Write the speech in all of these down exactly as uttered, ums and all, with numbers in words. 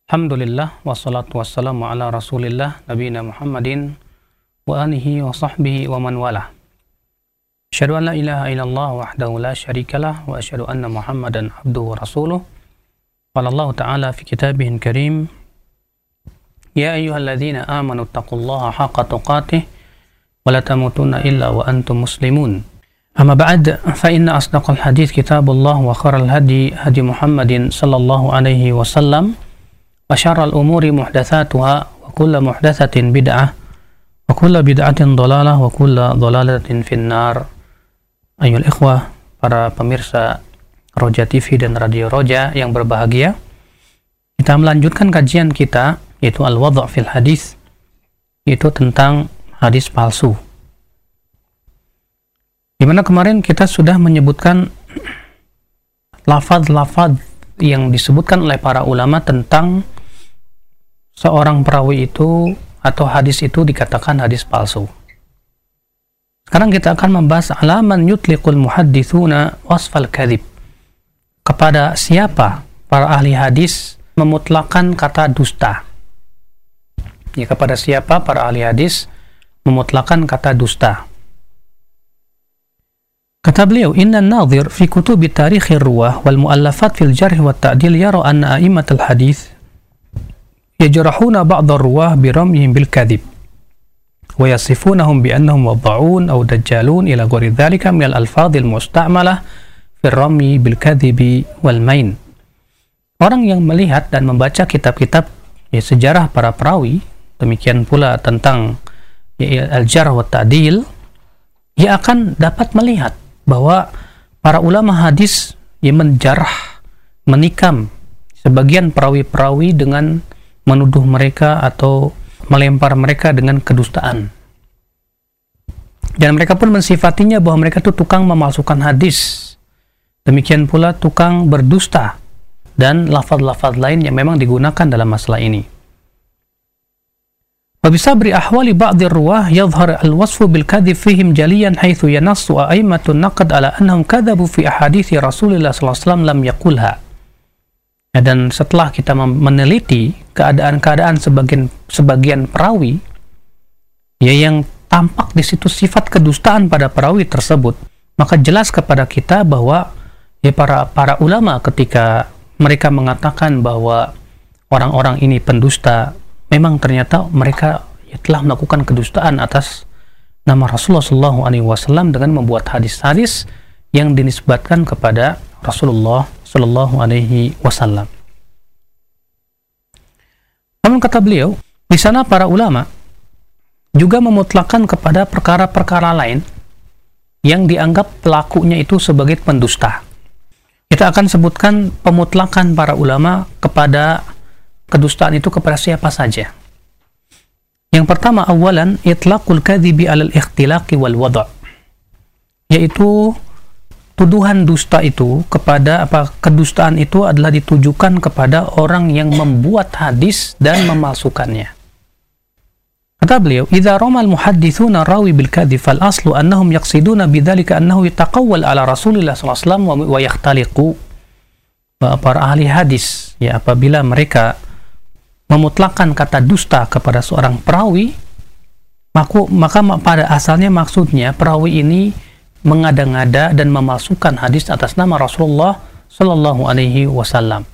Alhamdulillah wassalatu wassalamu ala Rasulillah nabiyina Muhammadin wa alihi wa sahbihi wa man walah. Asyhadu an la ilaha illallah wahdahu la syarikalah wa asyhadu anna Muhammadan abduhu wa rasuluh. Qala Allah Ta'ala fi kitabihil karim, ya ayyuhalladzina amanu taqullaha haqqa tuqatih wa la tamutunna illa wa antum muslimun. Amma ba'd, fa inna asdaqal hadits kitabullah wa khairal hadi hadi Muhammadin sallallahu alaihi wasallam. Wa syarrul umuri muhdatsatuha wa kullu muhdatsatin bid'ah wa kullu bid'atin dhalalah wa kullu dhalalatin finnar. Ayyuhal ikhwah, para pemirsa Roja T V dan Radio Roja yang berbahagia, kita melanjutkan kajian kita yaitu al-wadh' fil hadis, yaitu tentang hadis palsu. Di mana kemarin kita sudah menyebutkan lafaz-lafaz yang disebutkan oleh para ulama tentang seorang perawi itu atau hadis itu dikatakan hadis palsu. Sekarang kita akan membahas alaman yutliqul muhadditsuna wasfal kadzib. Kepada siapa para ahli hadis memutlakan kata dusta? Ya, kepada siapa para ahli hadis memutlakan kata dusta? Kata beliau, inna an-nadhir fi kutubi tarikhir ruwah wal mu'allafat fil jarh wa ta'dil yara anna a'immatul hadis yajrahuna ba'd ar-ruwah bi ramyihim bil kadhib wa yasifunahum bi annahum wadda'un aw dajjalun ila ghairi dhalika min al-alfadh al-musta'malah fi ar-ramy bil kadhibi wal main. Orang yang melihat dan membaca kitab-kitab ya, sejarah para perawi, demikian pula tentang ya, al-jarh wa ta'dil, ia akan dapat melihat bahwa para ulama hadis yang menjarah, menikam sebagian perawi-perawi dengan menuduh mereka atau melempar mereka dengan kedustaan. Dan mereka pun mensifatinya bahwa mereka itu tukang memalsukan hadis. Demikian pula tukang berdusta dan lafaz-lafaz lain yang memang digunakan dalam masalah ini. وبصبر أحوال بعض الرواه يظهر الوصف بالكذب فيهم جليا حيث ينص أئمة النقد على أنهم كذبوا في أحاديث رسول الله صلى الله عليه وسلم لم يقولها. Dan setelah kita meneliti keadaan-keadaan sebagian sebagian perawi ya yang tampak di situ sifat kedustaan pada perawi tersebut, maka jelas kepada kita bahwa ya para para ulama ketika mereka mengatakan bahwa orang-orang ini pendusta, memang ternyata mereka ya, telah melakukan kedustaan atas nama Rasulullah shallallahu alaihi wasallam dengan membuat hadis-hadis yang dinisbatkan kepada Rasulullah shallallahu alaihi wasallam. Namun kata beliau, di sana para ulama juga memutlakan kepada perkara-perkara lain yang dianggap pelakunya itu sebagai pendusta. Kita akan sebutkan pemutlakan para ulama kepada kedustaan itu kepada siapa saja. Yang pertama, awalan itlaqul kadhibi 'alal ikhtilaqi wal wad', yaitu tuduhan dusta itu kepada apa kedustaan itu adalah ditujukan kepada orang yang membuat hadis dan memalsukannya. Kata beliau, idza ramal muhadditsuna rawi bil kadhib fal aslu annahum yaqsiduna bidzalika annahu yataqawwal 'ala Rasulillah sallallahu alaihi wasallam wa yakhtaliqu. Para ahli hadis ya apabila mereka memutlakkan kata dusta kepada seorang perawi, maka, maka pada asalnya maksudnya perawi ini mengada-ngada dan memalsukan hadis atas nama Rasulullah sallallahu alaihi wasallam.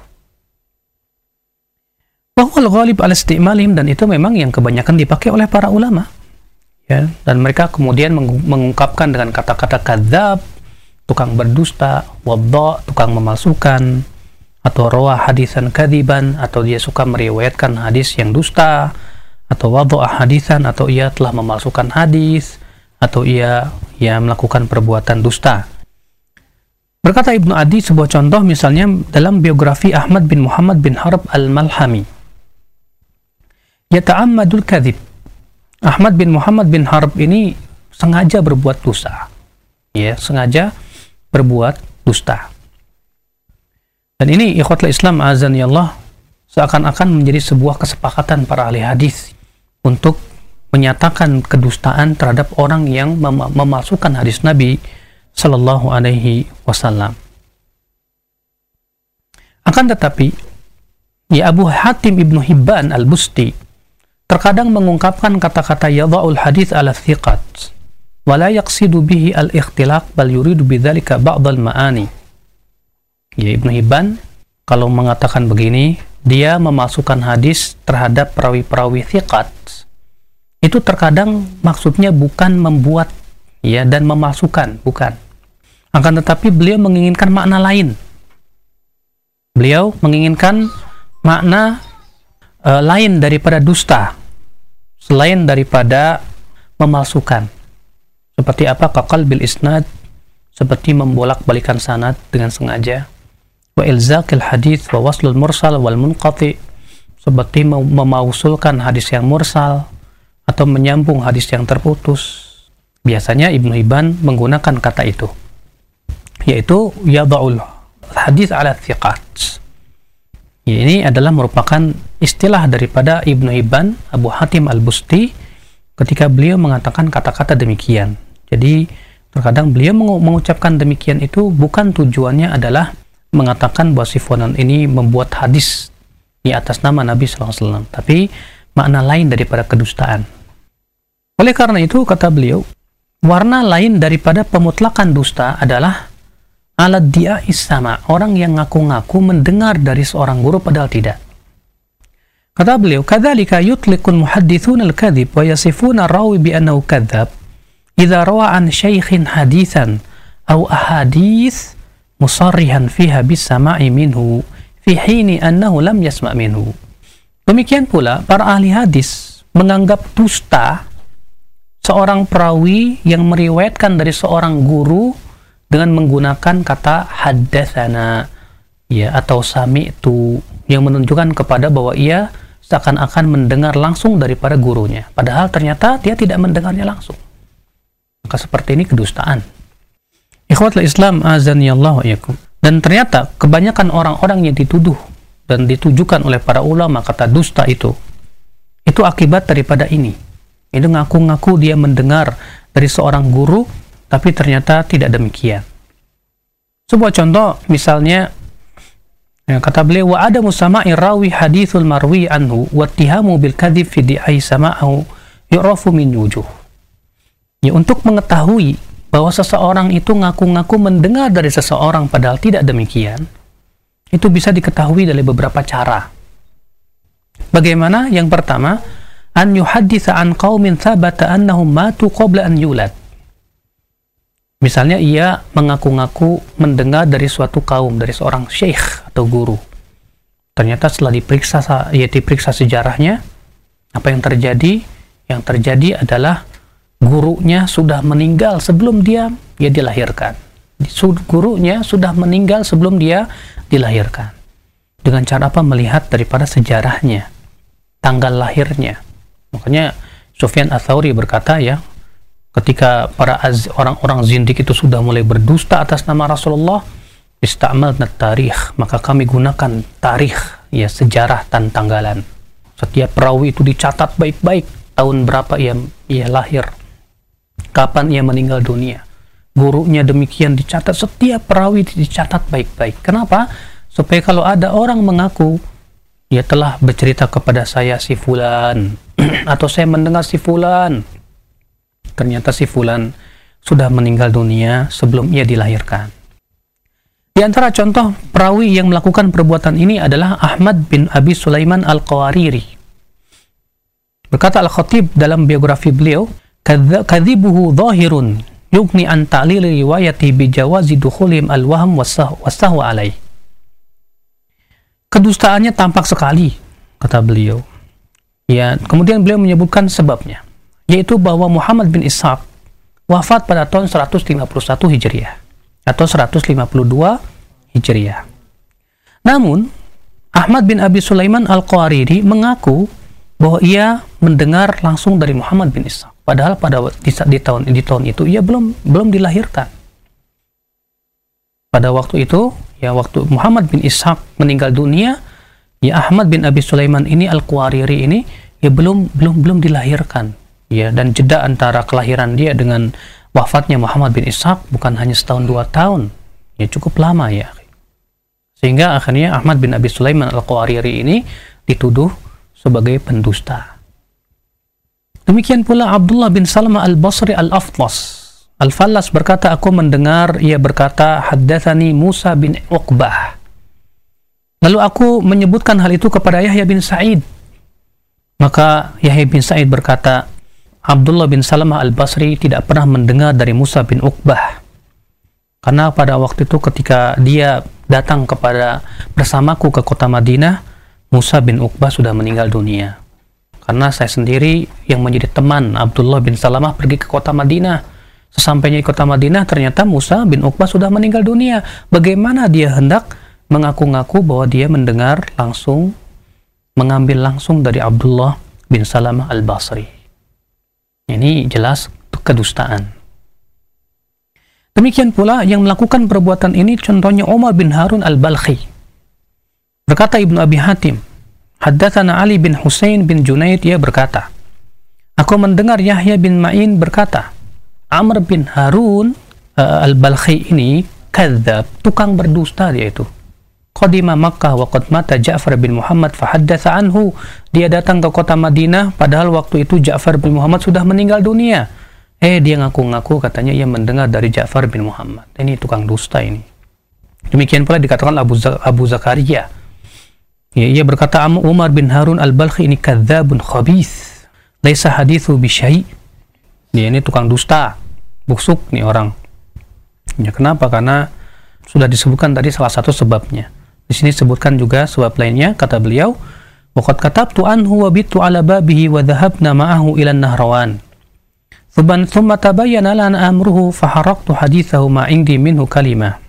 Wa huwal ghalib ala isti'malihim, dan itu memang yang kebanyakan dipakai oleh para ulama. Ya, dan mereka kemudian mengungkapkan dengan kata-kata kadzab, tukang berdusta, wadda, tukang memalsukan, atau rawah hadisan kadziban, atau dia suka meriwayatkan hadis yang dusta, atau wadha hadisan, atau ia telah memalsukan hadis, atau ia ia melakukan perbuatan dusta. Berkata Ibnu Adi sebuah contoh misalnya dalam biografi Ahmad bin Muhammad bin Harb al-Malhami, yata'ammadul kadzib. Ahmad bin Muhammad bin Harb ini sengaja berbuat dusta. Ya, sengaja berbuat dusta. Dan ini ikhwatul Islam azani Allah seakan-akan menjadi sebuah kesepakatan para ahli hadis untuk menyatakan kedustaan terhadap orang yang mem memalsukan hadis Nabi sallallahu alaihi wasallam. Akan tetapi Ya, Abu Hatim Ibnu Hibban Al-Busti terkadang mengungkapkan kata-kata yadha'ul hadits ala thiqat wa la yaqsidu bihi al-ikhtilaq bal yuridu bidzalika ba'd al-ma'ani. Ya, Ibnu Hibban kalau mengatakan begini, dia memasukkan hadis terhadap perawi-perawi thiqat. Itu terkadang maksudnya bukan membuat ya dan memasukkan, bukan. Akan tetapi beliau menginginkan makna lain. Beliau menginginkan makna uh, lain daripada dusta, selain daripada memalsukan. Seperti apa? Kaqal bil isnad, seperti membolak-balikan sanad dengan sengaja. Wa ilzaqil hadits wa waslul mursal wal munqati, seperti memausulkan hadis yang mursal atau menyambung hadis yang terputus. Biasanya Ibnu Hibban menggunakan kata itu, yaitu yada'ul hadits ala thiqat. Ini adalah merupakan istilah daripada Ibnu Hibban Abu Hatim Al-Busti ketika beliau mengatakan kata-kata demikian. Jadi terkadang beliau mengucapkan demikian itu bukan tujuannya adalah mengatakan bahwa si fulan ini membuat hadis di atas nama Nabi shallallahu alaihi wasallam, tapi makna lain daripada kedustaan. Oleh karena itu, kata beliau, warna lain daripada pemutlakan dusta adalah alat dia isama, orang yang ngaku-ngaku mendengar dari seorang guru padahal tidak. Kata beliau, kadzalika yutliqul muhaddithun al-kadhib wa yasifuna rawi bi annahu kadzab idza rawa an syaikhin haditsan aw ahadits musarrihan fiha bis sama'i minhu fi hini annahu lam yasma' minhu. Demikian pula para ahli hadis menganggap dusta seorang perawi yang meriwayatkan dari seorang guru dengan menggunakan kata haddatsana ya atau sami'tu, yang menunjukkan kepada bahwa ia seakan-akan mendengar langsung daripada gurunya, padahal ternyata dia tidak mendengarnya langsung. Maka seperti ini kedustaan. Ikhwatul Islam azanillahu wa iyyakum. Dan ternyata kebanyakan orang-orang yang dituduh dan ditujukan oleh para ulama kata dusta itu itu akibat daripada ini. Itu ngaku-ngaku dia mendengar dari seorang guru, tapi ternyata tidak demikian. Sebuah contoh, misalnya, ya, kata beliau, wa ada musama'i rawi hadithul marwi anhu wa tihamu bil kadhib fi di'ai sama'ahu yu'rafu min wujuh. Ya, untuk mengetahui bahwa seseorang itu ngaku-ngaku mendengar dari seseorang padahal tidak demikian, itu bisa diketahui dari beberapa cara. Bagaimana? Yang pertama, an yuhadditsa an qaumin thabata annahum matu qabla an yulad. Misalnya ia mengaku-ngaku mendengar dari suatu kaum, dari seorang syekh atau guru. Ternyata setelah diperiksa, ya diperiksa sejarahnya, apa yang terjadi? Yang terjadi adalah gurunya sudah meninggal sebelum dia ya dilahirkan. Gurunya sudah meninggal sebelum dia dilahirkan. Dengan cara apa? Melihat daripada sejarahnya, tanggal lahirnya. Makanya Sufyan Ats-Tsauri berkata ya, ketika para orang-orang zindik itu sudah mulai berdusta atas nama Rasulullah, ista'malna tarikh, maka kami gunakan tarikh, ya sejarah dan tanggalan. Setiap perawi itu dicatat baik-baik, tahun berapa ia, ia lahir, kapan ia meninggal dunia. Gurunya demikian dicatat, setiap perawi dicatat baik-baik. Kenapa? Supaya kalau ada orang mengaku, ia telah bercerita kepada saya si fulan, atau saya mendengar si fulan, ternyata si fulan sudah meninggal dunia sebelum ia dilahirkan. Di antara contoh perawi yang melakukan perbuatan ini adalah Ahmad bin Abi Sulaiman Al-Qawariri. Berkata Al-Khatib dalam biografi beliau, kadhibuhu dhahirun yugni an ta'lil riwayati bi jawazi dukhulim al-wahm was-sahwa alaih. Kedustaannya tampak sekali, kata beliau. Ya, kemudian beliau menyebutkan sebabnya, yaitu bahwa Muhammad bin Ishaq wafat pada tahun seratus lima puluh satu Hijriah atau seratus lima puluh dua Hijriah. Namun, Ahmad bin Abi Sulaiman Al-Qawariri mengaku bahwa ia mendengar langsung dari Muhammad bin Ishaq, padahal pada di, di tahun di tahun itu ia belum belum dilahirkan. Pada waktu itu, ya waktu Muhammad bin Ishaq meninggal dunia, ya Ahmad bin Abi Sulaiman ini Al-Qawariri ini ya belum belum belum dilahirkan. Ya, dan jeda antara kelahiran dia dengan wafatnya Muhammad bin Ishaq bukan hanya setahun dua tahun, ya cukup lama ya. Sehingga akhirnya Ahmad bin Abi Sulaiman Al-Qawariri ini dituduh sebagai pendusta. Demikian pula Abdullah bin Salamah Al-Basri Al-Aflas Al-Fallas berkata, aku mendengar ia berkata, haddatsani Musa bin Uqbah. Lalu aku menyebutkan hal itu kepada Yahya bin Sa'id. Maka Yahya bin Sa'id berkata, Abdullah bin Salamah Al-Basri tidak pernah mendengar dari Musa bin Uqbah. Karena pada waktu itu ketika dia datang kepada bersamaku ke kota Madinah, Musa bin Uqbah sudah meninggal dunia. Karena saya sendiri yang menjadi teman Abdullah bin Salamah pergi ke kota Madinah. Sesampainya di kota Madinah, ternyata Musa bin Uqbah sudah meninggal dunia. Bagaimana dia hendak mengaku-ngaku bahwa dia mendengar langsung, mengambil langsung dari Abdullah bin Salamah Al-Basri? Ini jelas kedustaan. Demikian pula yang melakukan perbuatan ini contohnya Umar bin Harun Al-Balkhi. Berkata Ibnu Abi Hatim, haddatsana Ali bin Husain bin Junaid, ia berkata, aku mendengar Yahya bin Ma'in berkata, Amr bin Harun uh, Al-Balkhi ini kadzab, tukang berdusta dia itu. Qadima Makkah wa qad mata Ja'far bin Muhammad fahaddatsa anhu. Dia datang ke kota Madinah padahal waktu itu Ja'far bin Muhammad sudah meninggal dunia. Eh dia ngaku-ngaku katanya ia mendengar dari Ja'far bin Muhammad. Ini tukang dusta ini. Demikian pula dikatakan Abu, Abu Zakaria. Ya, ia berkata Umar bin Harun Al-Balkhi ini kadzabun khabith. Laisa hadithu bi syai'. Dia ini tukang dusta, busuk nih orang. Ya, kenapa? Karena sudah disebutkan tadi salah satu sebabnya. Di sini sebutkan juga sebab lainnya, kata beliau, waqad katabtu anhu wa bitu ala babihi wa dhahabna ma'ahu ila Nahrawan. Thuban thumma tabayyana lana amruhu faharaqtu hadithahu ma indi minhu kalimah.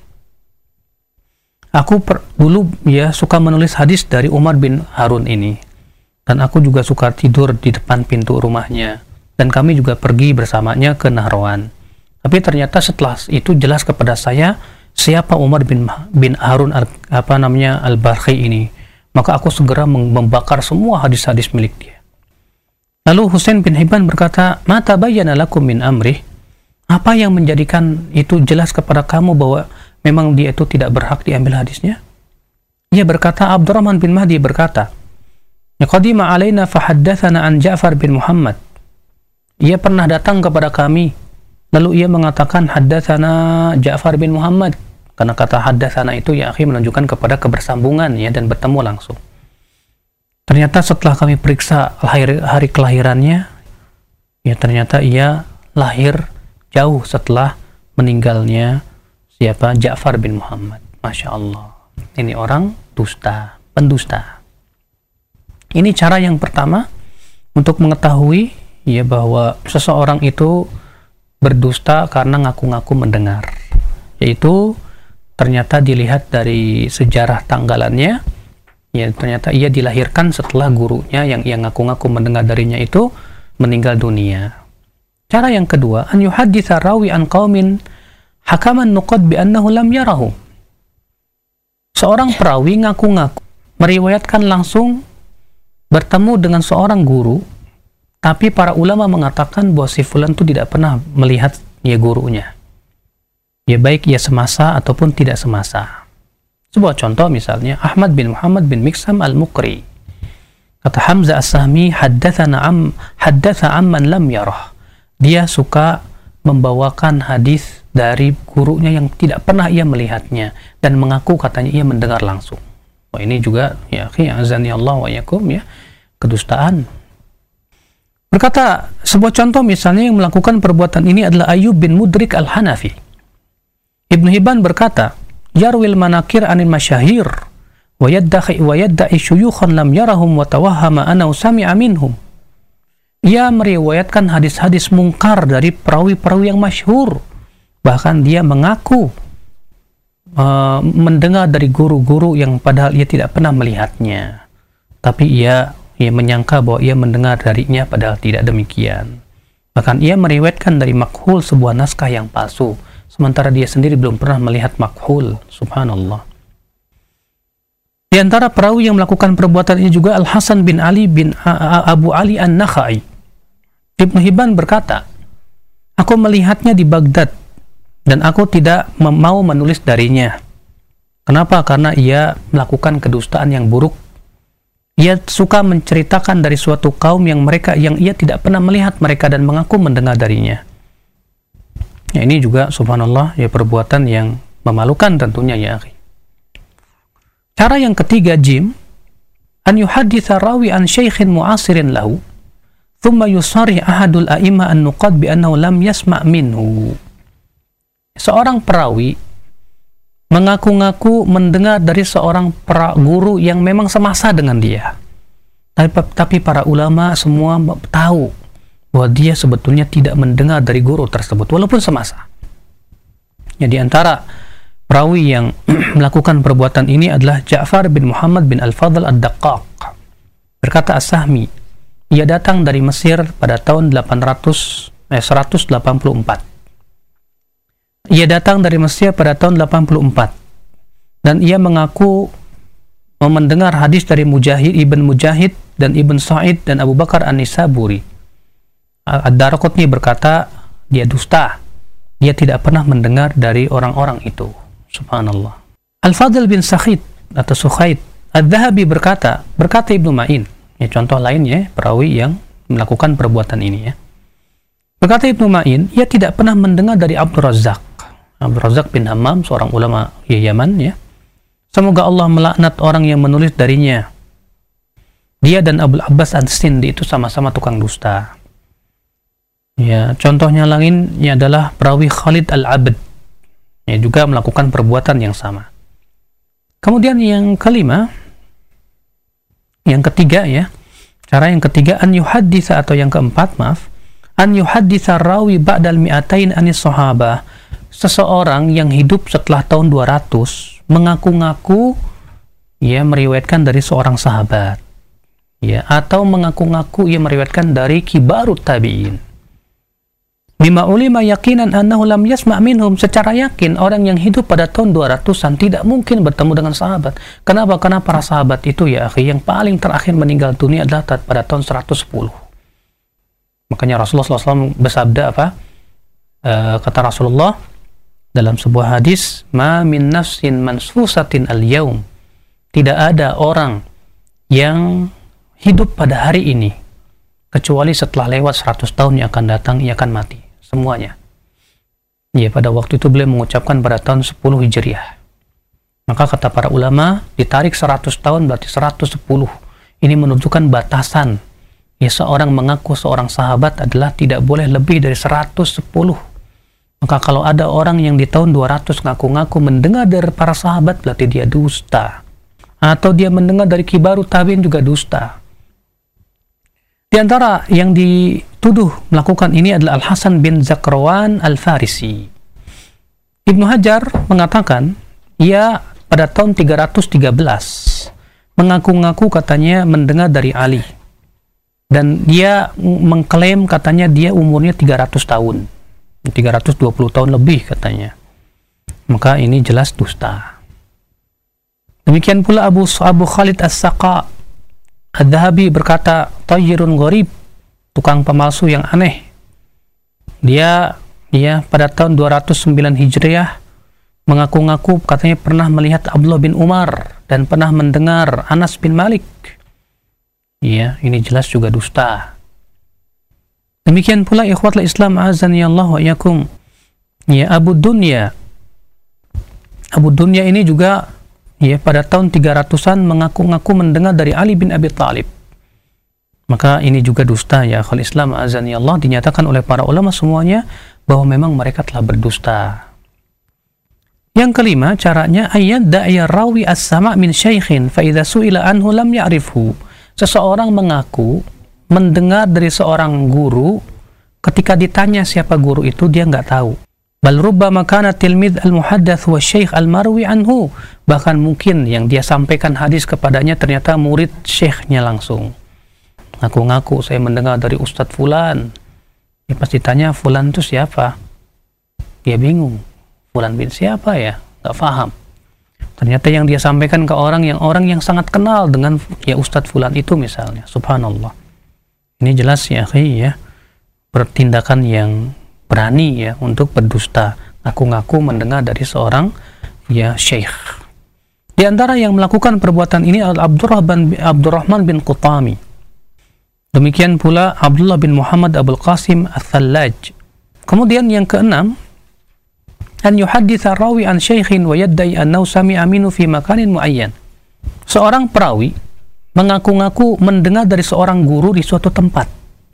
Aku per, dulu ya suka menulis hadis dari Umar bin Harun ini. Dan aku juga suka tidur di depan pintu rumahnya. Dan kami juga pergi bersamanya ke Nahrawan. Tapi ternyata setelah itu jelas kepada saya siapa Umar bin bin Harun al, apa namanya Al-Balkhi ini. Maka aku segera membakar semua hadis-hadis milik dia. Lalu Husain bin Hibban berkata, "Mata bayyana lakum min amrih?" Apa yang menjadikan itu jelas kepada kamu bahwa memang dia itu tidak berhak diambil hadisnya? Ia berkata, Abdurrahman bin Mahdi berkata, "Qadima alaina fahaddatsana an Ja'far bin Muhammad." Ia pernah datang kepada kami, lalu ia mengatakan haddatsana Ja'far bin Muhammad. Karena kata haddatsana itu ya akhi menunjukkan kepada kebersambungan ya dan bertemu langsung. Ternyata setelah kami periksa hari, hari kelahirannya, ya ternyata ia lahir jauh setelah meninggalnya siapa? Ja'far bin Muhammad. Masya Allah. Ini orang dusta, pendusta. Ini cara yang pertama untuk mengetahui ya bahwa seseorang itu berdusta karena ngaku-ngaku mendengar, yaitu ternyata dilihat dari sejarah tanggalannya, ya ternyata ia dilahirkan setelah gurunya yang yang ngaku-ngaku mendengar darinya itu meninggal dunia. Cara yang kedua, an yuhadditsa rawi an qaumin hakaman nuqad bi annahu lam yarahu. Seorang perawi ngaku-ngaku meriwayatkan langsung bertemu dengan seorang guru, tapi para ulama mengatakan bahwa si fulan itu tidak pernah melihat ya gurunya. Ya baik ia semasa ataupun tidak semasa. Sebuah contoh misalnya Ahmad bin Muhammad bin Miksam al-Mukri. Kata Hamzah as-Sahmi, haddatsana am haddatsa amman lam yarah. Dia suka membawakan hadis dari gurunya yang tidak pernah ia melihatnya dan mengaku katanya ia mendengar langsung. Wah ini juga ya akhi azani Allah wa yakum ya kedustaan. Berkata sebuah contoh misalnya yang melakukan perbuatan ini adalah Ayyub bin Mudrik al-Hanafi. Ibnu Hibban berkata, yarwil manakir anil masyahir wa yadda'i wa yadda'i syuyukhan lam yarahum wa tawahhama annahu sami'a minhum. Ia meriwayatkan hadis-hadis mungkar dari perawi-perawi yang masyhur. Bahkan dia mengaku uh, mendengar dari guru-guru yang padahal ia tidak pernah melihatnya. Tapi ia ia menyangka bahwa ia mendengar darinya padahal tidak demikian. Bahkan ia meriwayatkan dari makhul sebuah naskah yang palsu, sementara dia sendiri belum pernah melihat makhul. Subhanallah. Di antara perawi yang melakukan perbuatan ini juga Al-Hasan bin Ali bin Abu Ali An-Nakhai. Ibnu Hibban berkata, aku melihatnya di Baghdad dan aku tidak mau menulis darinya. Kenapa? Karena ia melakukan kedustaan yang buruk. Ia suka menceritakan dari suatu kaum yang mereka yang ia tidak pernah melihat mereka dan mengaku mendengar darinya. Ya, ini juga subhanallah ya perbuatan yang memalukan tentunya ya akhi. Cara yang ketiga, jim, an yuhadditha rawi an syaikhin mu'asirin lahu thumma yusarih ahadul a'imma an-nuqad bi annahu lam yasma' minhu. Seorang perawi mengaku-ngaku mendengar dari seorang para guru yang memang semasa dengan dia. Tapi, tapi para ulama semua tahu bahwa dia sebetulnya tidak mendengar dari guru tersebut walaupun semasa. Ya, di antara perawi yang melakukan perbuatan ini adalah Ja'far bin Muhammad bin Al-Fadl Ad-Daqqaq. Berkata As-Sahmi, ia datang dari Mesir pada tahun delapan ratus, eh, seratus delapan puluh empat. Ia datang dari Mesir pada tahun delapan puluh empat dan ia mengaku mendengar hadis dari Mujahid, Ibn Mujahid dan Ibn Sa'id dan Abu Bakar An-Nisaburi. Ad-Darqutni berkata dia dusta, dia tidak pernah mendengar dari orang-orang itu. Subhanallah. Al-Fadl bin Sakhid atau Sukhaid Ad-Dhahabi berkata, berkata Ibnu Ma'in, ya contoh lainnya perawi yang melakukan perbuatan ini ya. Berkata Ibnu Ma'in, ia tidak pernah mendengar dari Abdul Razzaq. Abdul Razzaq bin Hammam, seorang ulama Yaman ya. Semoga Allah melaknat orang yang menulis darinya. Dia dan Abul Abbas An-Sindi itu sama-sama tukang dusta. Ya, contohnya lainnya adalah perawi Khalid Al-Abd. Ya, juga melakukan perbuatan yang sama. Kemudian yang kelima, yang ketiga ya, cara yang ketiga an yuhadditsa atau yang keempat maaf, an yuhadditsa rawi ba'dal mi'atain anis sahabah. Seseorang yang hidup setelah tahun dua ratus mengaku-ngaku ia meriwayatkan dari seorang sahabat. Ya, atau mengaku-ngaku ia meriwayatkan dari kibarut tabi'in. Bima ulima yakinan annahu lam yasma' minhum, secara yakin orang yang hidup pada tahun dua ratusan tidak mungkin bertemu dengan sahabat. Kenapa? Karena para sahabat itu ya akhi, yang paling terakhir meninggal dunia adalah pada tahun seratus sepuluh. Makanya Rasulullah shallallahu alaihi wasallam bersabda apa? E, kata Rasulullah dalam sebuah hadis, ma min nafsin mansusatin al-yaum, tidak ada orang yang hidup pada hari ini kecuali setelah lewat seratus tahun yang akan datang ia akan mati semuanya. Ya, pada waktu itu beliau mengucapkan pada tahun sepuluh Hijriah. Maka kata para ulama, ditarik seratus tahun berarti seratus sepuluh. Ini menunjukkan batasan. Ya, seorang mengaku seorang sahabat adalah tidak boleh lebih dari seratus sepuluh. Maka kalau ada orang yang di tahun dua ratus ngaku-ngaku mendengar dari para sahabat, berarti dia dusta. Atau dia mendengar dari kibaru tabi'in juga dusta. Di antara yang dituduh melakukan ini adalah Al-Hasan bin Zakrawan Al-Farisi. Ibnu Hajar mengatakan, ia pada tahun tiga ratus tiga belas mengaku-ngaku katanya mendengar dari Ali. Dan dia mengklaim katanya dia umurnya tiga ratus tahun. tiga ratus dua puluh tahun lebih katanya. Maka ini jelas dusta. Demikian pula Abu Abu Khalid As-Saqa Ad-Dhahabi berkata, tayyirun gharib, tukang pemalsu yang aneh. Dia dia pada tahun dua ratus sembilan Hijriah mengaku-ngaku katanya pernah melihat Abdullah bin Umar dan pernah mendengar Anas bin Malik. Ya, ini jelas juga dusta. Demikian pula ikhwatul Islam azani Allah wa iyakum. Ya, Abu Dunya. Abu Dunya ini juga ya pada tahun tiga ratusan mengaku-ngaku mendengar dari Ali bin Abi Thalib. Maka ini juga dusta ya akhul Islam azani Allah, dinyatakan oleh para ulama semuanya bahwa memang mereka telah berdusta. Yang kelima, caranya ayat da'ya rawi as-sama' min syaikhin fa idza su'ila anhu lam ya'rifhu. Seseorang mengaku mendengar dari seorang guru, ketika ditanya siapa guru itu dia nggak tahu. Bal rubbama kana tilmidh al-muhaddath wa syaikh al-marwi anhu. Bahkan mungkin yang dia sampaikan hadis kepadanya ternyata murid syekhnya langsung. Ngaku-ngaku saya mendengar dari Ustadz Fulan. Ya pas ditanya Fulan itu siapa? Dia bingung. Fulan bin siapa ya? Nggak paham. Ternyata yang dia sampaikan ke orang yang orang yang sangat kenal dengan ya Ustadz Fulan itu misalnya. Subhanallah. Ini jelas ya akhi ya. Pertindakan yang berani ya untuk berdusta, ngaku-ngaku mendengar dari seorang ya syekh. Di antara yang melakukan perbuatan ini adalah Abdurrahman, Abdurrahman bin Qutami. Demikian pula Abdullah bin Muhammad Abul Qasim Al-Thallaj. Kemudian yang keenam, an yuhadditha rawi an syaikhin wa yaddai annahu sami'a minhu fi makanin muayyan. Seorang perawi mengaku-ngaku mendengar dari seorang guru di suatu tempat.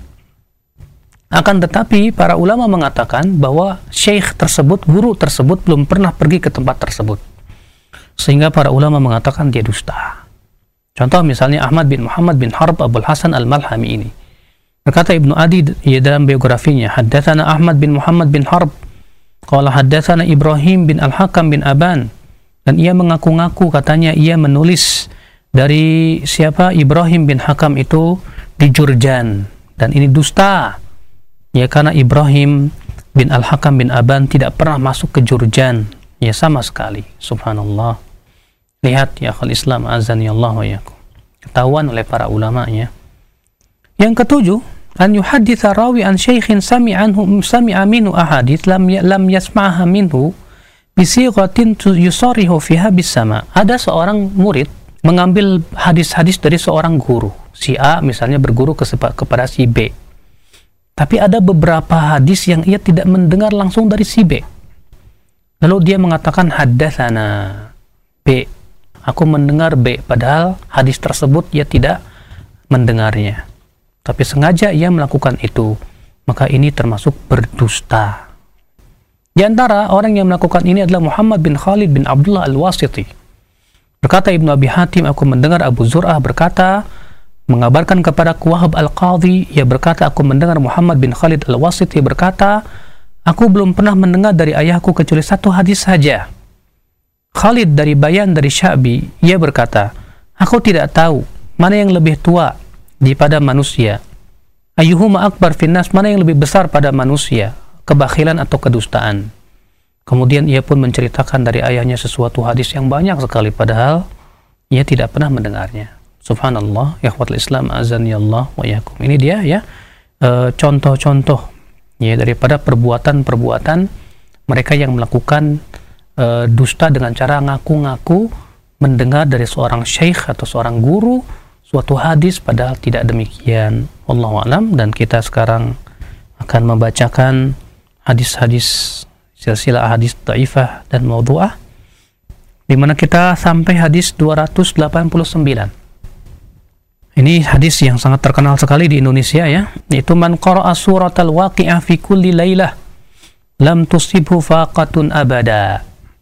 Akan tetapi para ulama mengatakan bahwa syekh tersebut, guru tersebut belum pernah pergi ke tempat tersebut. Sehingga para ulama mengatakan dia dusta. Contoh misalnya Ahmad bin Muhammad bin Harb Abul Hasan Al-Malhami ini. Berkata Ibnu Adi ya dalam biografinya, haddatsana Ahmad bin Muhammad bin Harb, qala haddatsana Ibrahim bin Al-Hakam bin Aban. Dan ia mengaku-ngaku katanya ia menulis dari siapa? Ibrahim bin Hakam itu di Jurjan. Dan ini dusta. Ya karena Ibrahim bin Al-Hakam bin Aban tidak pernah masuk ke Jurjan. Ya sama sekali. Subhanallah. Lihat ya akhul Islam azani Allah wa yakum. Ketahuan oleh para ulama ya. Yang ketujuh, an yuhadditha rawi an syaikhin sami'anhu sami'a minhu ahadits lam lam yasma'ha minhu bi sighatin yusarihu fiha bis sama. Ada seorang murid mengambil hadis-hadis dari seorang guru. Si A misalnya berguru kepada si B. Tapi ada beberapa hadis yang ia tidak mendengar langsung dari si B. Lalu dia mengatakan haddatsana B. Aku mendengar B, padahal hadis tersebut ia tidak mendengarnya. Tapi sengaja ia melakukan itu, maka ini termasuk berdusta. Di antara orang yang melakukan ini adalah Muhammad bin Khalid bin Abdullah Al-Wasiti. Berkata Ibnu Abi Hatim, aku mendengar Abu Zur'ah berkata, mengabarkan kepada Wahab Al-Qadhi, ia berkata, aku mendengar Muhammad bin Khalid Al-Wasiti berkata, aku belum pernah mendengar dari ayahku kecuali satu hadis saja. Khalid dari Bayan dari Sya'bi, ia berkata, aku tidak tahu mana yang lebih tua daripada manusia. Ayyuhuma akbar finnas, mana yang lebih besar pada manusia, kebakhilan atau kedustaan. Kemudian ia pun menceritakan dari ayahnya sesuatu hadis yang banyak sekali, padahal ia tidak pernah mendengarnya. Subhanallah, ya ikhwatul Islam azani Allah wa yakum. Ini dia ya e, contoh-contoh ya daripada perbuatan-perbuatan mereka yang melakukan e, dusta dengan cara ngaku-ngaku mendengar dari seorang syekh atau seorang guru suatu hadis padahal tidak demikian. Wallahu a'lam. Dan kita sekarang akan membacakan hadis-hadis silsilah hadis dhaifah dan maudhu'ah, di mana kita sampai hadis dua ratus delapan puluh sembilan. Ini hadis yang sangat terkenal sekali di Indonesia ya, yaitu man qara'a suratal waqi'ah fi kulli lailah lam tusibhu faqatun abada.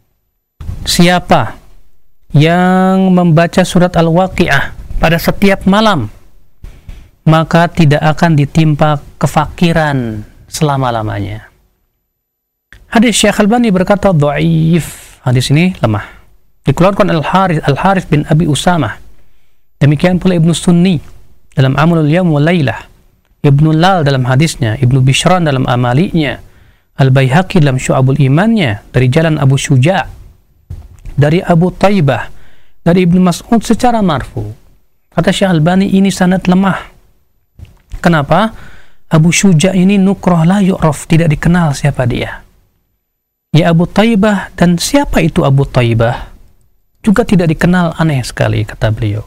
Siapa yang membaca surat Al-Waqi'ah pada setiap malam, maka tidak akan ditimpa kefakiran selama-lamanya. Hadis Syekh Albani berkata dhaif. Hadis ini lemah. Dikeluarkan Al-Harith Al-Harith bin Abi Usamah. Demikian pula Ibnu Sunni dalam Amalul Yawm wal Lailah, Ibnu Lal dalam hadisnya, Ibnu Bishran dalam amalinya, Al-Baihaqi dalam Syu'abul Imannya dari jalan Abu Syuja', dari Abu Taibah, dari Ibnu Mas'ud secara marfu. Kata Syekh Albani ini sanad lemah. Kenapa? Abu Syuja' ini nukrah la yu'raf, tidak dikenal siapa dia. Ya Abu Taibah, dan siapa itu Abu Taibah juga tidak dikenal, aneh sekali kata beliau.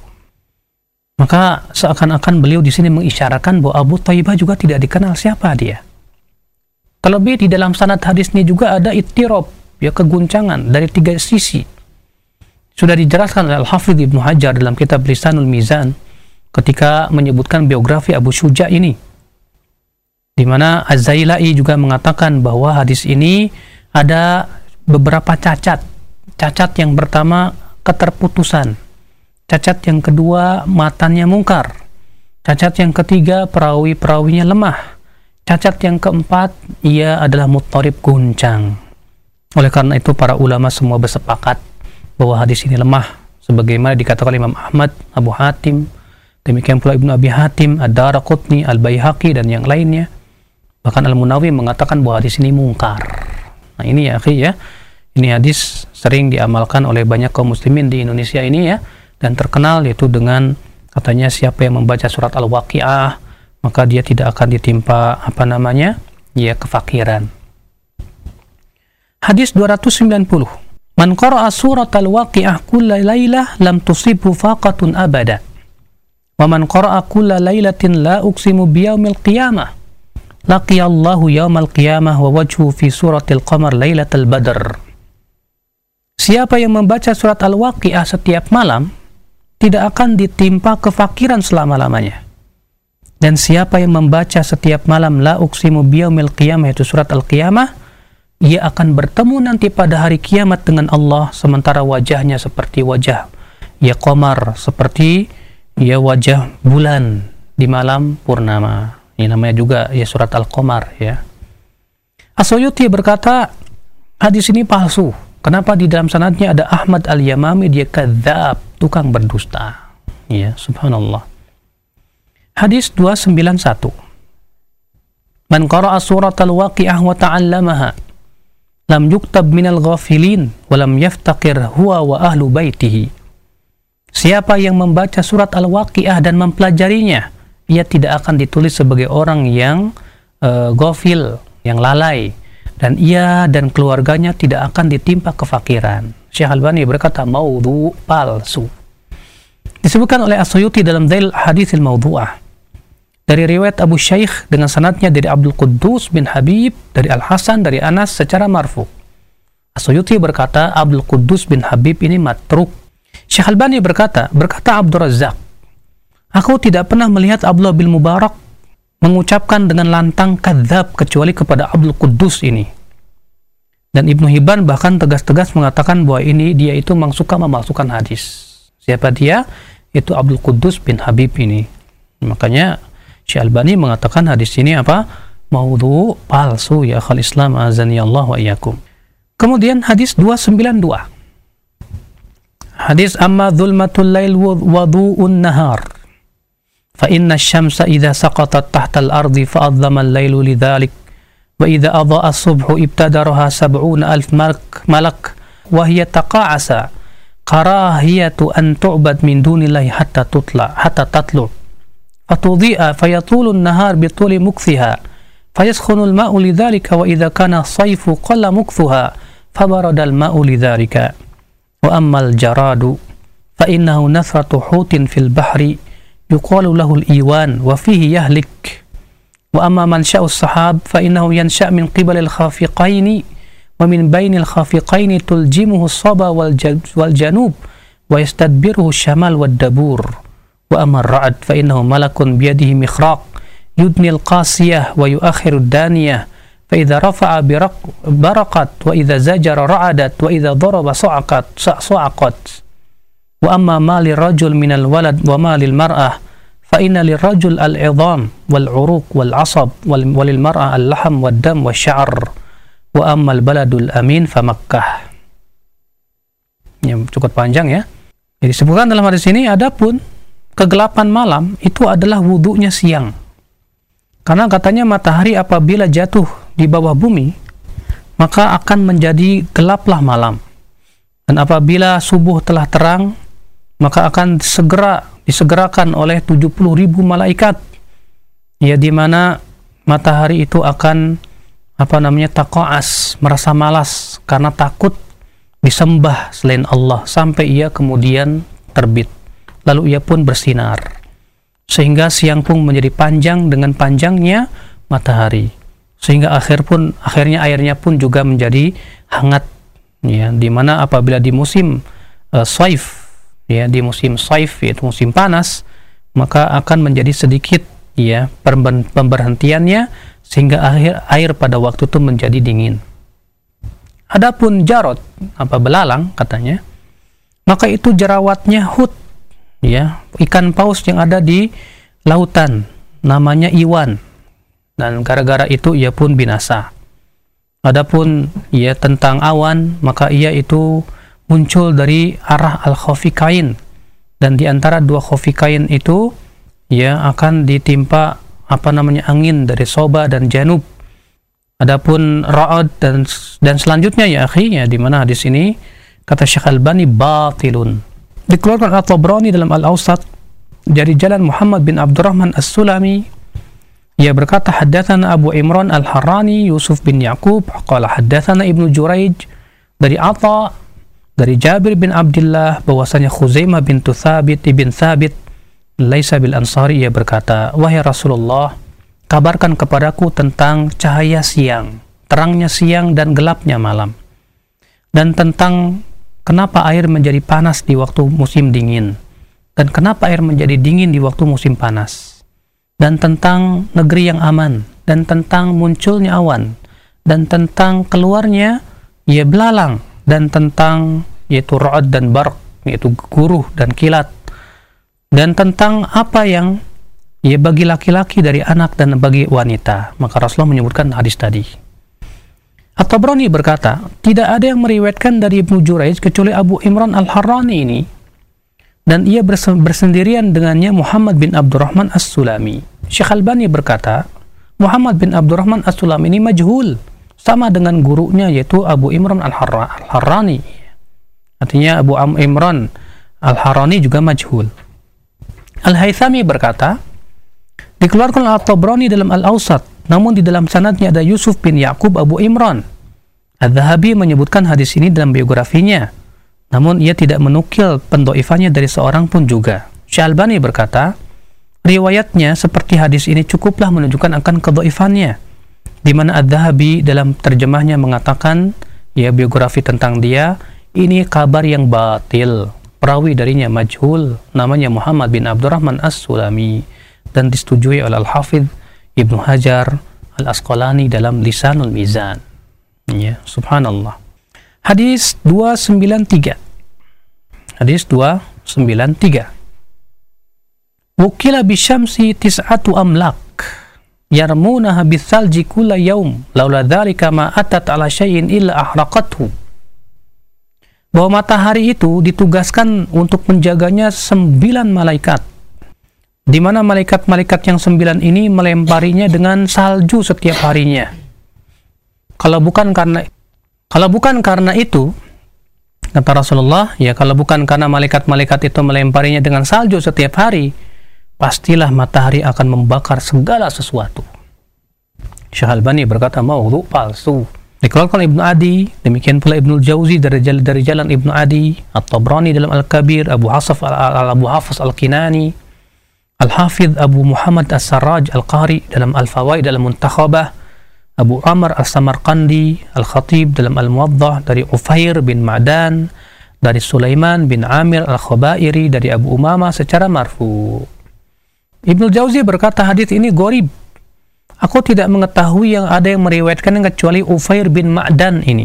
Maka seakan-akan beliau di sini mengisyaratkan bahwa Abu Taibah juga tidak dikenal siapa dia. Terlebih di dalam sanad hadis ini juga ada ittirab, ya keguncangan dari tiga sisi. Sudah dijelaskan oleh Al-Hafidh Ibnu Hajar dalam kitab Lisanul Mizan ketika menyebutkan biografi Abu Syuja' ini, di mana Az-Zailai juga mengatakan bahwa hadis ini ada beberapa cacat. Cacat yang pertama keterputusan. Cacat yang kedua matanya mungkar. Cacat yang ketiga perawi-perawinya lemah. Cacat yang keempat ia adalah muttarib guncang. Oleh karena itu para ulama semua bersepakat bahwa hadis ini lemah, sebagaimana dikatakan Imam Ahmad, Abu Hatim, demikian pula Ibnu Abi Hatim, Ad-Daraqutni, Al-Baihaqi dan yang lainnya. Bahkan Al-Munawi mengatakan bahwa hadis ini mungkar. Nah ini ya akhi ya, ini hadis sering diamalkan oleh banyak kaum muslimin di Indonesia ini ya, dan terkenal yaitu dengan katanya siapa yang membaca surat Al-Waqi'ah maka dia tidak akan ditimpa apa namanya ya kefakiran. Hadis dua ratus sembilan puluh, Man qara'a surat al-waqi'ah kulla laylah lam tusibhu faqatun abada. Wa man qara'a kulla laylatin la uqsimu biyaumil qiyamah laqiyallahu yaumal qiyamah wa wajhu fi suratil qamar lailatul badr. Siapa yang membaca surat al-waqi'ah setiap malam tidak akan ditimpa kefakiran selama-lamanya. Dan siapa yang membaca setiap malam la uqsimu biyaumil qiyamah, itu surat al-qiyamah, ia akan bertemu nanti pada hari kiamat dengan Allah, sementara wajahnya seperti wajah ya qamar, seperti ya wajah bulan di malam purnama. Ini namanya juga ya surat al-qamar ya. As-Suyuti berkata hadis ini palsu. Kenapa? Di dalam sanadnya ada Ahmad al-Yamami, dia kadzab, tukang berdusta. Ya, subhanallah. Hadis dua sembilan satu. Man qara'a surat al-waqi'ah wa ta'allamaha lam yuktab minal ghafilin walam yaftaqir huwa wa ahlu baitihi. Siapa yang membaca surat al-waqi'ah dan mempelajarinya, ia tidak akan ditulis sebagai orang yang uh, ghafil, yang lalai, dan ia dan keluarganya tidak akan ditimpa kefakiran. Syekh Albani berkata maudhu, palsu. Disebutkan oleh As-Suyuti dalam Dhail Haditsil Maudhu'ah dari riwayat Abu Syaikh dengan sanadnya dari Abdul Quddus bin Habib dari Al-Hasan dari Anas secara marfu. As-Suyuti berkata Abdul Quddus bin Habib ini matruk. Syekh Albani berkata, berkata Abdul Razzaq, aku tidak pernah melihat Abdullah bin Mubarak mengucapkan dengan lantang kadzab kecuali kepada Abdul Quddus ini. Dan Ibnu Hibban bahkan tegas-tegas mengatakan bahwa ini dia itu memang suka memalsukan hadis. Siapa dia? Itu Abdul Quddus bin Habib ini. Makanya Syekh Albani mengatakan hadis ini apa? Maudhu, palsu ya akhal Islam azani Allah wa iyyakum. Kemudian hadis dua sembilan dua. Hadis amma dhulmatul lail wadu'un nahar. Fa inna asy-syamsa idza saqatat tahta al-ardi fa adzama al-lailu lidzalik wa idza adha'a as-subhu ibtadaraha sab'una alf malak wa hiya taqa'asa karahiyatu an tu'bad min dunillahi hatta tutla hatta tatlu. فتضيء فيطول النهار بطول مكثها فيسخن الماء لذلك وإذا كان الصيف قل مكثها فبرد الماء لذلك وأما الجراد فإنه نثرة حوت في البحر يقال له الإيوان وفيه يهلك وأما منشأ السحاب فإنه ينشأ من قبل الخافقين ومن بين الخافقين تلجمه الصبا والجنوب ويستدبره الشمال والدبور وأما الرعد فإنه ملك بيده مخراق يدني القاسية ويؤخر الدانية فإذا رفع برق برقت وإذا زجر رعدت وإذا ضرب صعقت صعقت وأما ما للرجل من الولد وما للمرأة فإن للرجل العظام والعروق والعصب وللمرأة اللحم والدم والشعر وأما البلد الأمين فمكة. Ya, cukup panjang ya. Jadi disebutkan dalam hadis ini, adapun kegelapan malam itu adalah wudhunya siang. Karena katanya matahari apabila jatuh di bawah bumi, maka akan menjadi gelaplah malam. Dan apabila subuh telah terang, maka akan segera disegerakan oleh tujuh puluh ribu malaikat. Ya, di mana matahari itu akan apa namanya taqa'as, merasa malas karena takut disembah selain Allah sampai ia kemudian terbit. Lalu ia pun bersinar, sehingga siang pun menjadi panjang dengan panjangnya matahari, sehingga akhir pun akhirnya airnya pun juga menjadi hangat. Ya, dimana apabila di musim uh, saif, ya di musim saif yaitu musim panas, maka akan menjadi sedikit ya pemberhentiannya sehingga akhir air pada waktu itu menjadi dingin. Adapun jarod, apa belalang katanya, maka itu jerawatnya hut, ya ikan paus yang ada di lautan, namanya iwan, dan gara-gara itu ia pun binasa. Adapun ya tentang awan, maka ia itu muncul dari arah al-khafikain, dan di antara dua khafikain itu ya akan ditimpa apa namanya angin dari soba dan janub. Adapun ra'ad dan dan selanjutnya ya akhinya, di mana hadis ini kata Syekh Albani batilun. Dikeluarkan At-Tabrani dalam Al-Awsat dari jalan Muhammad bin Abdurrahman As-Sulami. Ia berkata haddatsana Abu Imran Al-Harrani Yusuf bin Yaqub qala haddatsana Ibnu Jurayj dari Atha dari Jabir bin Abdullah bahwasanya Khuzaimah bintu Thabit ibn Thabit laisa bil Ansari, ia berkata, wahai Rasulullah, kabarkan kepadaku tentang cahaya siang, terangnya siang dan gelapnya malam, dan tentang kenapa air menjadi panas di waktu musim dingin, dan kenapa air menjadi dingin di waktu musim panas, dan tentang negeri yang aman, dan tentang munculnya awan, dan tentang keluarnya ya belalang, dan tentang yaitu ra'ad dan barq, yaitu guruh dan kilat, dan tentang apa yang ya bagi laki-laki dari anak dan bagi wanita. Maka Rasulullah menyebutkan hadis tadi. At-Tabrani berkata, tidak ada yang meriwayatkan dari Ibnu Jurayj kecuali Abu Imran Al-Harrani ini, dan ia bersendirian dengannya Muhammad bin Abdurrahman As-Sulami. Syekh Albani berkata, Muhammad bin Abdurrahman As-Sulami ini majhul, sama dengan gurunya yaitu Abu Imran Al-Harrani. Artinya Abu Imran Al-Harrani juga majhul. Al-Haythami berkata, dikeluarkan At-Tabrani dalam Al-Awsat, namun di dalam sanadnya ada Yusuf bin Yaqub Abu Imran. Adz-Dzahabi menyebutkan hadis ini dalam biografinya, namun ia tidak menukil pendoifannya dari seorang pun juga. Syalbani berkata, riwayatnya seperti hadis ini cukuplah menunjukkan akan kedoifannya, di mana Adz-Dzahabi dalam terjemahnya mengatakan, ya biografi tentang dia, ini kabar yang batil, perawi darinya majhul, namanya Muhammad bin Abdurrahman As-Sulami, dan disetujui oleh Al-Hafidh Ibnu Hajar Al-Asqalani dalam Lisanul Mizan. Ya, subhanallah. Hadis dua ratus sembilan puluh tiga. Hadis dua ratus sembilan puluh tiga. Wukila bisyamsi tis'atu amlak yarmunaha bithalji kulla yaum laula dzalika ma atat ala syai'in illa ahraqathu. Bahwa matahari itu ditugaskan untuk menjaganya sembilan malaikat, di mana malaikat-malaikat yang sembilan ini melemparinya dengan salju setiap harinya. Kalau bukan karena kalau bukan karena itu, kata Rasulullah, ya kalau bukan karena malaikat-malaikat itu melemparinya dengan salju setiap hari, pastilah matahari akan membakar segala sesuatu. Syekh Albani berkata, maudhu, palsu. Dikeluarkan Ibnu Adi, demikian pula Ibnu Jauzi dari jalan, dari jalan Ibnu Adi, At-Tabrani dalam Al-Kabir, Abu Hasaf Al-Abu Hafiz Al-Kinani, Al-Hafidh Abu Muhammad As-Sarraj Al-Qari dalam Al-Fawaid dalam Muntakhabah, Abu Amr As-Samarqandi Al-Khatib dalam Al-Muwaddah dari Ufair bin Ma'dan, dari Sulaiman bin Amir Al-Khabairi dari Abu Umamah secara marfu. Ibnu Jauzi berkata, hadis ini gharib. Aku tidak mengetahui yang ada yang meriwayatkan kecuali Ufair bin Ma'dan ini.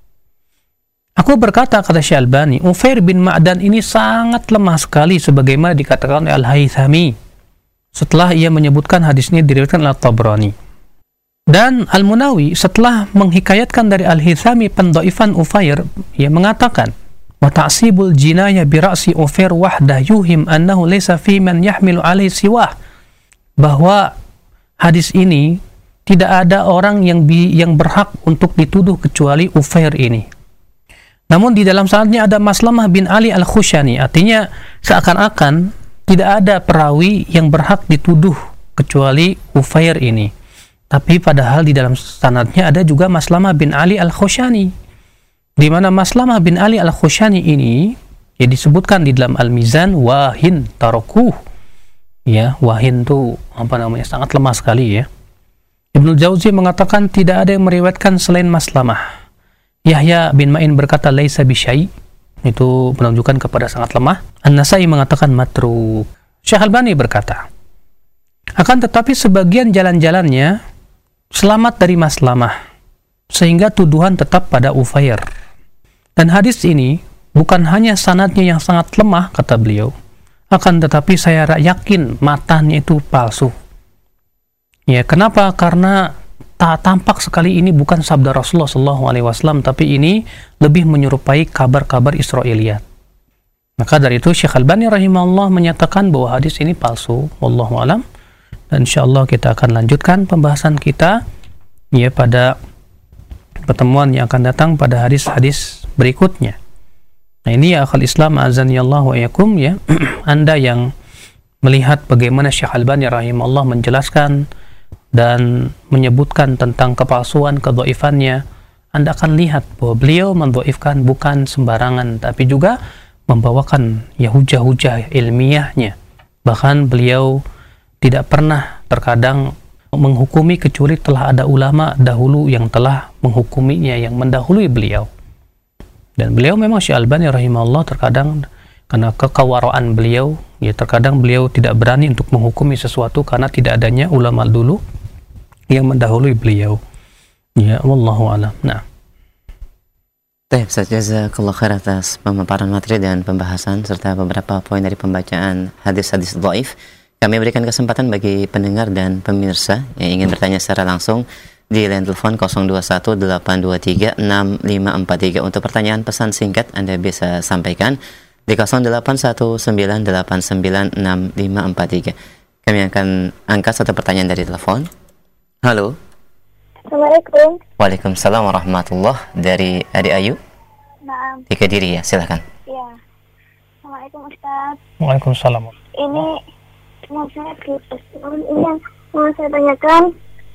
Aku berkata, kata Syalbani, Ufair bin Ma'dan ini sangat lemah sekali sebagaimana dikatakan oleh Al-Haythami setelah ia menyebutkan hadis ini diriwayatkan oleh Tabrani. Dan Al-Munawi setelah menghikayatkan dari Al-Haythami pendoifan Ufair, ia mengatakan, wa ta'sibul jinayah bi ra'si Ufair wahdah yuhim annahu laysa fi man yahmilu alaihi siwah, bahwa hadis ini tidak ada orang yang bi, yang berhak untuk dituduh kecuali Ufair ini. Namun di dalam sanadnya ada Maslamah bin Ali Al-Khushani, artinya seakan-akan tidak ada perawi yang berhak dituduh kecuali Ufair ini. Tapi padahal di dalam sanadnya ada juga Maslamah bin Ali Al-Khushani, di mana Maslamah bin Ali Al-Khushani ini ya disebutkan di dalam Al-Mizan wahin tarokuh. Ya, wahin itu apa namanya, sangat lemah sekali ya. Ibnu Jauzi mengatakan tidak ada yang meriwayatkan selain Maslamah. Yahya bin Ma'in berkata laisa bisyai, itu menunjukkan kepada sangat lemah. An-Nasai mengatakan matruk. Syekh Albani berkata, akan tetapi sebagian jalan-jalannya selamat dari Maslamah, sehingga tuduhan tetap pada Ufair. Dan hadis ini bukan hanya sanadnya yang sangat lemah, kata beliau, akan tetapi saya yakin matanya itu palsu. Ya, kenapa? Karena tak tampak sekali ini bukan sabda Rasulullah shallallahu alaihi wasallam, tapi ini lebih menyerupai kabar-kabar Israiliyat. Maka dari itu Syekh Albani rahimahullah menyatakan bahwa hadis ini palsu. Wallahu alam. Dan insyaallah kita akan lanjutkan pembahasan kita ya pada pertemuan yang akan datang pada hadis-hadis berikutnya. Nah ini ya akhal Islam azanillahu wa yakum ya. Anda yang melihat bagaimana Syekh Albani rahimahullah menjelaskan dan menyebutkan tentang kepalsuan, kedhaifannya Anda akan lihat bahwa beliau mendhaifkan bukan sembarangan, tapi juga membawakan ya hujah-hujah ilmiahnya. Bahkan beliau tidak pernah terkadang menghukumi kecuali telah ada ulama dahulu yang telah menghukuminya, yang mendahului beliau. Dan beliau memang Syekh Albani rahimahullah terkadang karena kekawaraan beliau, ya terkadang beliau tidak berani untuk menghukumi sesuatu karena tidak adanya ulama dulu yang mendahului beliau. Ya, wallahu a'lam. Nah. Baik, Ustaz, jazakallahu khair atas pemaparan materi dan pembahasan serta beberapa poin dari pembacaan hadis-hadis dhaif. Kami berikan kesempatan bagi pendengar dan pemirsa yang ingin bertanya secara langsung di line telepon nol dua satu delapan dua tiga enam lima empat tiga. Untuk pertanyaan pesan singkat Anda bisa sampaikan di nol delapan satu sembilan delapan sembilan enam lima empat tiga. Kami akan angkat satu pertanyaan dari telepon. Halo. Assalamualaikum. Waalaikumsalam warahmatullah. Dari Adi Ayu. Nah. Di Kediri ya, silakan. Iya. Assalamualaikum Ustaz. Waalaikumsalam. Ini mau saya ini yang mau saya tanyakan,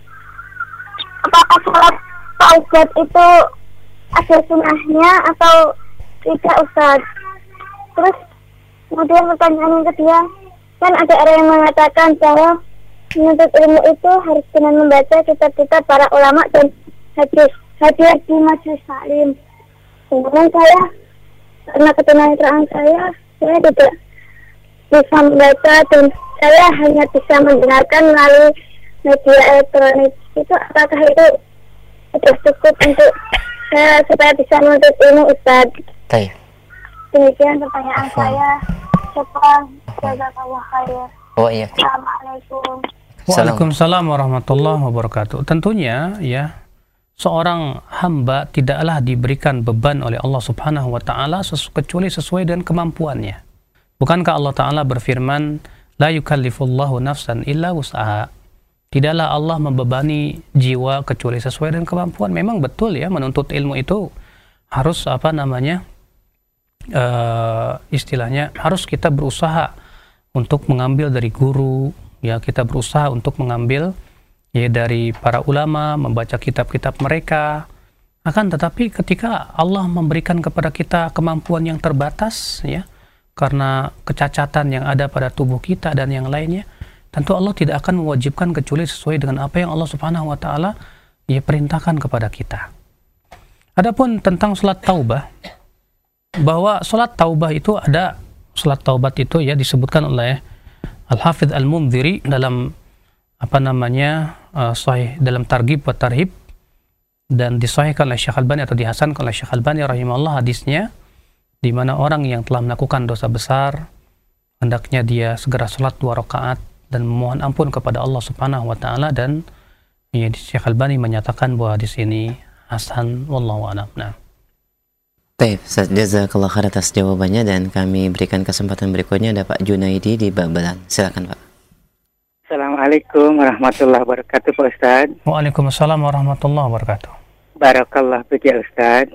apakah sholat taubat itu ada sunnahnya atau tidak Ustaz? Terus kemudian pertanyaan yang kedua, kan ada orang yang mengatakan bahwa menuntut ilmu itu harus dengan membaca kitab-kitab para ulama dan hadis hadir di majelis taklim. Kemudian saya karena ketunanetraan saya, saya tidak bisa membaca dan saya hanya bisa mendengarkan melalui media elektronik. Itu apakah itu sudah cukup untuk saya supaya bisa menuntut ilmu Ustaz? Baik. Demikian pertanyaan Afwan. saya. Syukran. Jazakallah khair. Oh iya. Assalamualaikum. Waalaikumsalam warahmatullahi wabarakatuh. Tentunya ya, seorang hamba tidaklah diberikan beban oleh Allah Subhanahu wa taala sesu- kecuali sesuai dengan kemampuannya. Bukankah Allah taala berfirman, la yukallifullahu nafsan illa wus'aha. Tidaklah Allah membebani jiwa kecuali sesuai dengan kemampuan. Memang betul ya, menuntut ilmu itu harus apa namanya? Uh, istilahnya harus kita berusaha untuk mengambil dari guru, ya kita berusaha untuk mengambil ya dari para ulama, membaca kitab-kitab mereka. Akan tetapi ketika Allah memberikan kepada kita kemampuan yang terbatas ya, karena kecacatan yang ada pada tubuh kita dan yang lainnya, tentu Allah tidak akan mewajibkan kecuali sesuai dengan apa yang Allah Subhanahu wa taala ya perintahkan kepada kita. Adapun tentang salat taubah, bahwa salat taubah itu ada, salat taubat itu ya disebutkan oleh Al-Hafidz Al-Mundhiri dalam apa namanya uh, sahih dalam Targhib wa Tarhib, dan disahihkan oleh Syekh Albani atau dihasankan oleh Syekh Albani rahimahullah hadisnya, di mana orang yang telah melakukan dosa besar hendaknya dia segera salat dua rakaat dan memohon ampun kepada Allah Subhanahu wa taala, dan ya, Syekh Albani menyatakan bahwa di sini hasan, wallahu a'lam. Nah. Baik, jazakallah khair atas jawabannya, dan kami berikan kesempatan berikutnya ada Pak Junaidi di Babelan. Silakan Pak. Assalamualaikum warahmatullahi wabarakatuh Pak Ustaz. Waalaikumsalam warahmatullahi wabarakatuh. Barakallah fikir Ustaz.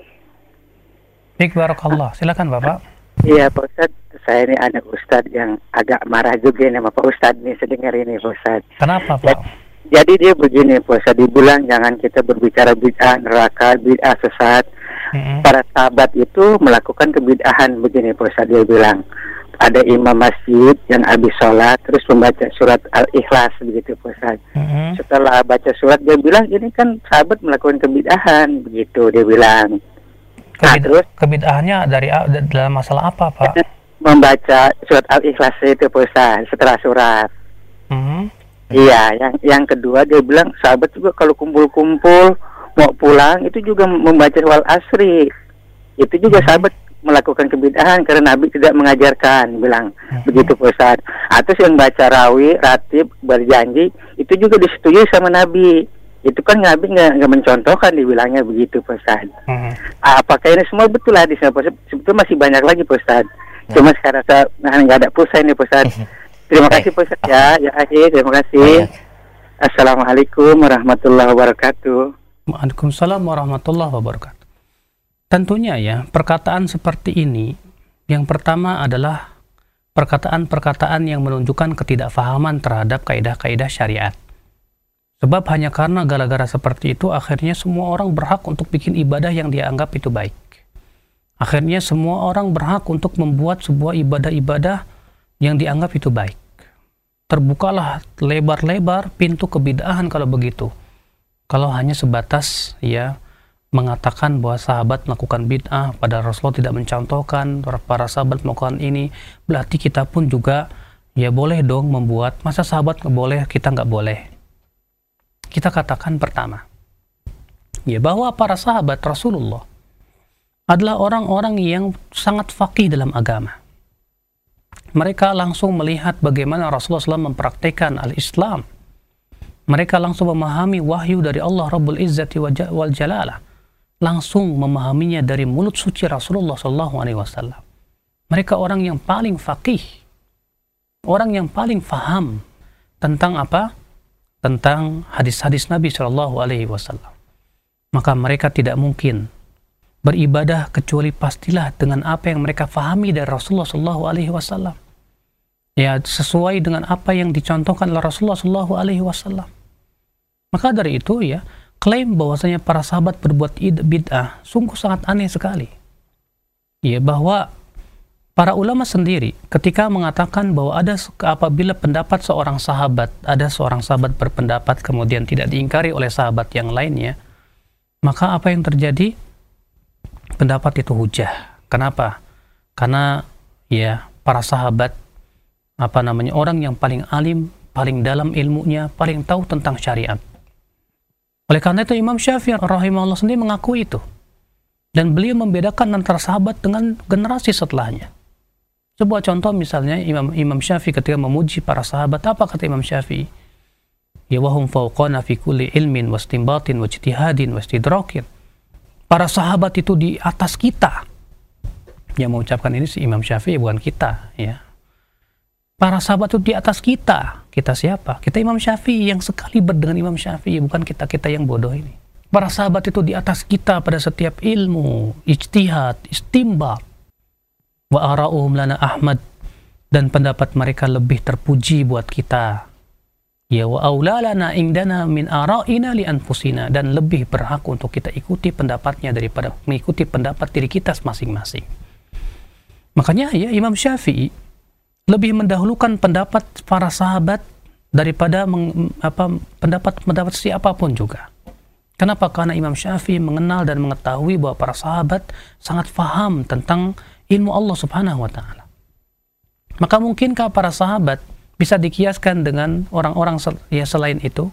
Baik, barakallah. Silakan Bapak. Iya Pak Ustaz, saya ini anak Ustaz yang agak marah juga sama Pak Ustaz nih sedengar ini Pak Ustaz. Kenapa Pak? Jadi dia begini Pak Ustaz, dibilang jangan kita berbicara bid'ah neraka, bid'ah sesat. Mm-hmm. Para sahabat itu melakukan kebid'ahan begini Pak Ustaz, dia bilang ada imam masjid yang habis sholat terus membaca surat Al-Ikhlas begitu Pak Ustaz. Mm-hmm. Setelah baca surat dia bilang ini kan sahabat melakukan kebid'ahan begitu dia bilang. Kebid- nah, terus kebid'ahannya dari dalam masalah apa Pak? Membaca surat Al-Ikhlas itu Pak Ustaz setelah surat. Mm-hmm. Iya, yang yang kedua dia bilang sahabat juga kalau kumpul-kumpul mau pulang itu juga membaca wal asri, itu juga hmm. sahabat melakukan kebid'ahan karena Nabi tidak mengajarkan, bilang hmm. begitu Pak Ustaz. Atau yang baca rawi, ratib, berjanji itu juga disetujui sama Nabi, itu kan Nabi nggak nggak mencontohkan, dibilangnya begitu Pak Ustaz. Hmm. Apakah ini semua betul hadisnya Pak Ustaz? Sebetulnya masih banyak lagi Pak Ustaz, hmm. cuma sekarang saya nah, nggak ada pulsa ini Pak Ustaz. Terima kasih Pak Ustaz ya, ya akhir terima kasih. Assalamualaikum warahmatullahi wabarakatuh. Waalaikumsalam warahmatullahi wabarakatuh. Tentunya ya, perkataan seperti ini, yang pertama adalah perkataan-perkataan yang menunjukkan ketidakfahaman terhadap kaidah-kaidah syariat. Sebab hanya karena gara-gara seperti itu, akhirnya semua orang berhak untuk bikin ibadah yang dia anggap itu baik. Akhirnya semua orang berhak untuk membuat sebuah ibadah-ibadah yang dianggap itu baik. Terbukalah lebar-lebar pintu kebid'ahan kalau begitu. Kalau hanya sebatas ya mengatakan bahwa sahabat melakukan bid'ah, pada Rasulullah tidak mencontohkan, para sahabat melakukan ini, berarti kita pun juga ya boleh dong membuat. Masa sahabat nggak boleh, kita nggak boleh? Kita katakan pertama, ya bahwa para sahabat Rasulullah adalah orang-orang yang sangat faqih dalam agama. Mereka langsung melihat bagaimana Rasulullah shallallahu alaihi wasallam mempraktikkan al-Islam. Mereka langsung memahami wahyu dari Allah Rabbul Izzati wal Jalalah. Langsung memahaminya dari mulut suci Rasulullah shallallahu alaihi wasallam. Mereka orang yang paling faqih, orang yang paling faham tentang apa? Tentang hadis-hadis Nabi shallallahu alaihi wasallam. Maka mereka tidak mungkin beribadah kecuali pastilah dengan apa yang mereka fahami dari Rasulullah shallallahu alaihi wasallam. Ya, sesuai dengan apa yang dicontohkan oleh Rasulullah shallallahu alaihi wasallam. Maka dari itu ya, klaim bahwasanya para sahabat berbuat bid'ah sungguh sangat aneh sekali. Ya, bahwa para ulama sendiri ketika mengatakan bahwa ada apabila pendapat seorang sahabat, ada seorang sahabat berpendapat kemudian tidak diingkari oleh sahabat yang lainnya, maka apa yang terjadi? Pendapat itu hujah. Kenapa? Karena ya para sahabat apa namanya orang yang paling alim, paling dalam ilmunya, paling tahu tentang syariat. Oleh karena itu Imam Syafi'i rahimahullah sendiri mengakui itu. Dan beliau membedakan antara sahabat dengan generasi setelahnya. Sebuah contoh misalnya Imam Imam Syafi'i ketika memuji para sahabat, apa kata Imam Syafi'i? Ya wahum fawqana fi kulli ilmin wastinbatin wajtihadin wastidrakin. Para sahabat itu di atas kita. Yang mengucapkan ini si Imam Syafi'i, bukan kita, ya. Para sahabat itu di atas kita. Kita siapa? Kita Imam Syafi'i yang sekali dengan Imam Syafi'i, bukan kita-kita yang bodoh ini. Para sahabat itu di atas kita pada setiap ilmu, ijtihad, istimbat. Wa ara'uhum lana Ahmad, dan pendapat mereka lebih terpuji buat kita. Ya wa aulalana indana min ara'ina li anfusina, dan lebih berhak untuk kita ikuti pendapatnya daripada mengikuti pendapat diri kita masing-masing. Makanya ya Imam Syafi'i lebih mendahulukan pendapat para sahabat daripada meng, apa, pendapat-pendapat siapapun juga. Kenapa? Karena Imam Syafi'i mengenal dan mengetahui bahwa para sahabat sangat faham tentang ilmu Allah Subhanahu wa taala. Maka mungkinkah para sahabat bisa dikiaskan dengan orang-orang sel ya selain itu?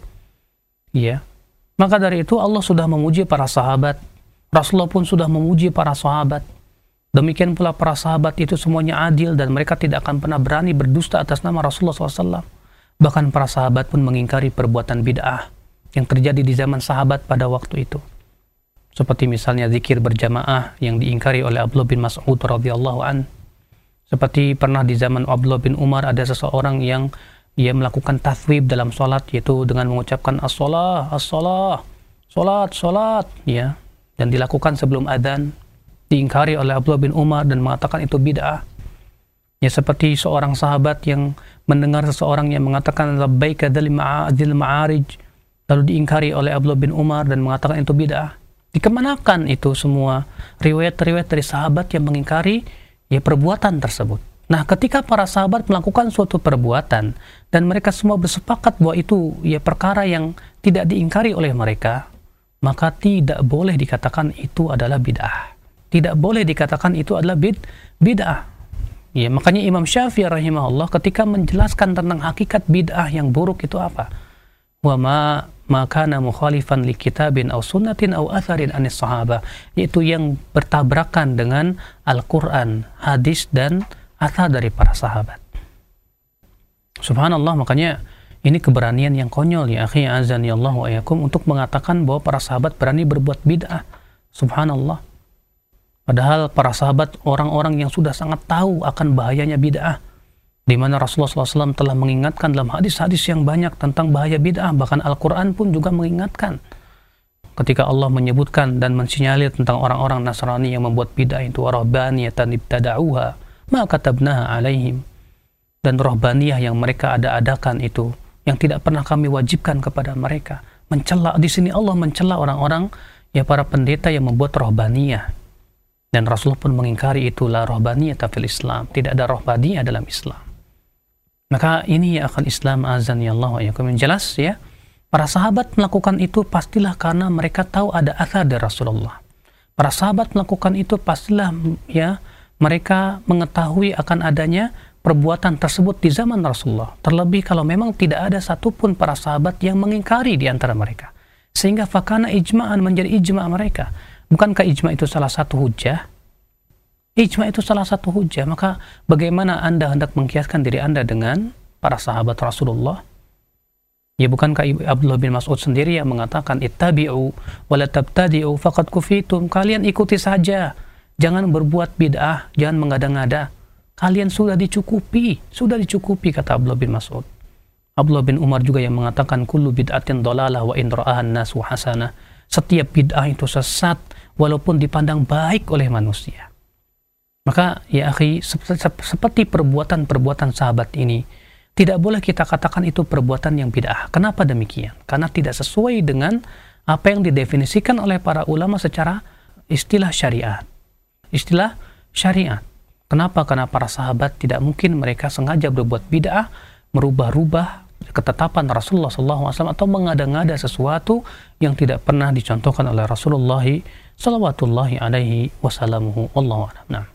Ya. Maka dari itu Allah sudah memuji para sahabat. Rasulullah pun sudah memuji para sahabat. Demikian pula para sahabat itu semuanya adil dan mereka tidak akan pernah berani berdusta atas nama Rasulullah shallallahu alaihi wasallam. Bahkan para sahabat pun mengingkari perbuatan bid'ah yang terjadi di zaman sahabat pada waktu itu. Seperti misalnya zikir berjamaah yang diingkari oleh Abdullah bin Mas'ud radhiyallahu an. Seperti pernah di zaman Abdullah bin Umar ada seseorang yang ia melakukan tathwib dalam salat, yaitu dengan mengucapkan as-shalah, as-shalah, salat, salat, ya, dan dilakukan sebelum adzan, diingkari oleh Abdullah bin Umar dan mengatakan itu bid'ah. Ya, seperti seorang sahabat yang mendengar seseorang yang mengatakan labbaika dzil ma'arij, lalu diingkari oleh Abdullah bin Umar dan mengatakan itu bid'ah. Dikemanakan itu semua riwayat-riwayat dari sahabat yang mengingkari ya perbuatan tersebut. Nah, ketika para sahabat melakukan suatu perbuatan dan mereka semua bersepakat bahwa itu ya perkara yang tidak diingkari oleh mereka, maka tidak boleh dikatakan itu adalah bid'ah. Tidak boleh dikatakan itu adalah bid bid'ah. Ya, makanya Imam Syafi'i rahimahullah ketika menjelaskan tentang hakikat bid'ah yang buruk itu apa? Wa ma makana mukhalifan li kitabin aw sunnatin aw atharin anis sahabah, yaitu yang bertabrakan dengan Al-Qur'an, hadis dan athar dari para sahabat. Subhanallah, makanya ini keberanian yang konyol ya akhi azani Allah wa iyyakum untuk mengatakan bahwa para sahabat berani berbuat bid'ah. Subhanallah. Padahal para sahabat orang-orang yang sudah sangat tahu akan bahayanya bid'ah, di mana Rasulullah shallallahu alaihi wasallam telah mengingatkan dalam hadis-hadis yang banyak tentang bahaya bid'ah. Bahkan Al-Quran pun juga mengingatkan ketika Allah menyebutkan dan mensinyalir tentang orang-orang Nasrani yang membuat bid'ah itu rahbaniyatan ibtada'uha ma katabnaha alaihim, dan rahbaniyah yang mereka ada-adakan itu, yang tidak pernah kami wajibkan kepada mereka. Mencela, di sini Allah mencela orang-orang, ya para pendeta yang membuat rohbaniyah. Dan Rasulullah pun mengingkari itulah rohbaniyah fil Islam. Tidak ada rohbaniyah dalam Islam. Maka ini ya akan Islam azan ya Allah ya. Kemudian jelas ya, para sahabat melakukan itu pastilah karena mereka tahu ada athar dari Rasulullah. Para sahabat melakukan itu pastilah ya mereka mengetahui akan adanya perbuatan tersebut di zaman Rasulullah. Terlebih kalau memang tidak ada satupun para sahabat yang mengingkari di antara mereka. Sehingga fakana ijma'an menjadi ijma' mereka. Bukankah ijma' itu salah satu hujjah? Ijma' itu salah satu hujjah. Maka bagaimana Anda hendak mengkiaskan diri Anda dengan para sahabat Rasulullah? Ya bukankah Abdullah bin Mas'ud sendiri yang mengatakan ittabi'u wa la tabtadi'u faqad kufitum. Kalian ikuti saja. Jangan berbuat bid'ah, jangan mengada-ngada. Kalian sudah dicukupi, sudah dicukupi, kata Abdullah bin Mas'ud. Abdullah bin Umar juga yang mengatakan kullu bid'atin dhalalah wa in ra'ahan nasu hasanah. Setiap bid'ah itu sesat walaupun dipandang baik oleh manusia. Maka ya akhi, seperti perbuatan-perbuatan sahabat ini, tidak boleh kita katakan itu perbuatan yang bid'ah. Kenapa demikian? Karena tidak sesuai dengan apa yang didefinisikan oleh para ulama secara istilah syariat. Istilah syariat. Kenapa? Karena para sahabat tidak mungkin mereka sengaja berbuat bid'ah, merubah-rubah ketetapan Rasulullah shallallahu alaihi wasallam atau mengada-ngada sesuatu yang tidak pernah dicontohkan oleh Rasulullah sallallahu alaihi wasallam. Wallahu a'lam. Nah.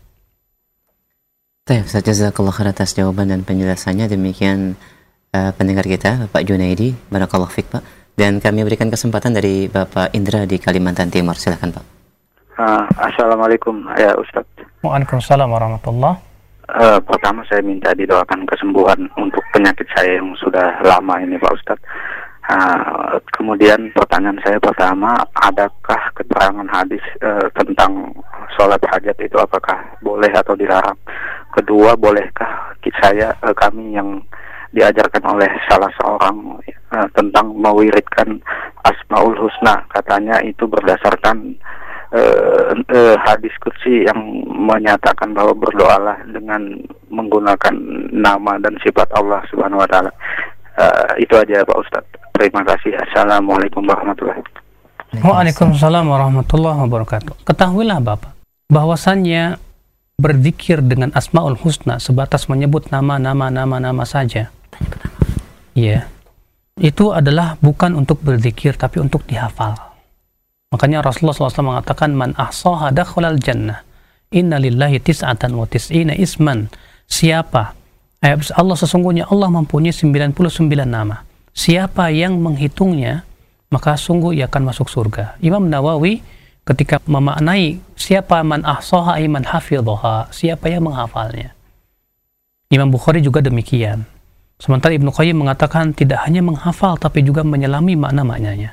Baik, Ustaz, jazakallah khair atas jawaban dan penjelasannya. Demikian uh, pendengar kita, Bapak Junaidi, barakallahu fiik, Pak. Dan kami berikan kesempatan dari Bapak Indra di Kalimantan Timur. Silakan, Pak. Uh, Assalamualaikum ya Ustaz. Waalaikumsalam warahmatullahi. Uh, pertama saya minta didoakan kesembuhan untuk penyakit saya yang sudah lama ini Pak Ustaz. Uh, kemudian pertanyaan saya pertama, adakah keterangan hadis uh, tentang sholat hajat itu apakah boleh atau dilarang? Kedua, bolehkah saya uh, kami yang diajarkan oleh salah seorang uh, tentang mewiridkan Asmaul Husna, katanya itu berdasarkan Uh, uh, hadis kursi yang menyatakan bahwa berdoalah dengan menggunakan nama dan sifat Allah Subhanahu wa taala. Uh, itu aja Pak Ustadz. Terima kasih. Assalamualaikum warahmatullahi wabarakatuh. Waalaikumsalam warahmatullahi wabarakatuh. Ketahuilah Bapak, bahwasannya berzikir dengan Asmaul Husna sebatas menyebut nama-nama nama-nama saja. Ya. Itu adalah bukan untuk berzikir tapi untuk dihafal. Makanya Rasulullah shallallahu alaihi wasallam mengatakan man ahsaha dakhalal jannah. Inna lillahi tis'atan wa tis'ina isman. Siapa? Eh, Allah sesungguhnya Allah mempunyai sembilan puluh sembilan nama. Siapa yang menghitungnya, maka sungguh ia akan masuk surga. Imam Nawawi ketika memaknai siapa man ahsaha ay man hafidhaha, siapa yang menghafalnya. Imam Bukhari juga demikian. Sementara Ibnu Qayyim mengatakan tidak hanya menghafal tapi juga menyelami makna-maknanya.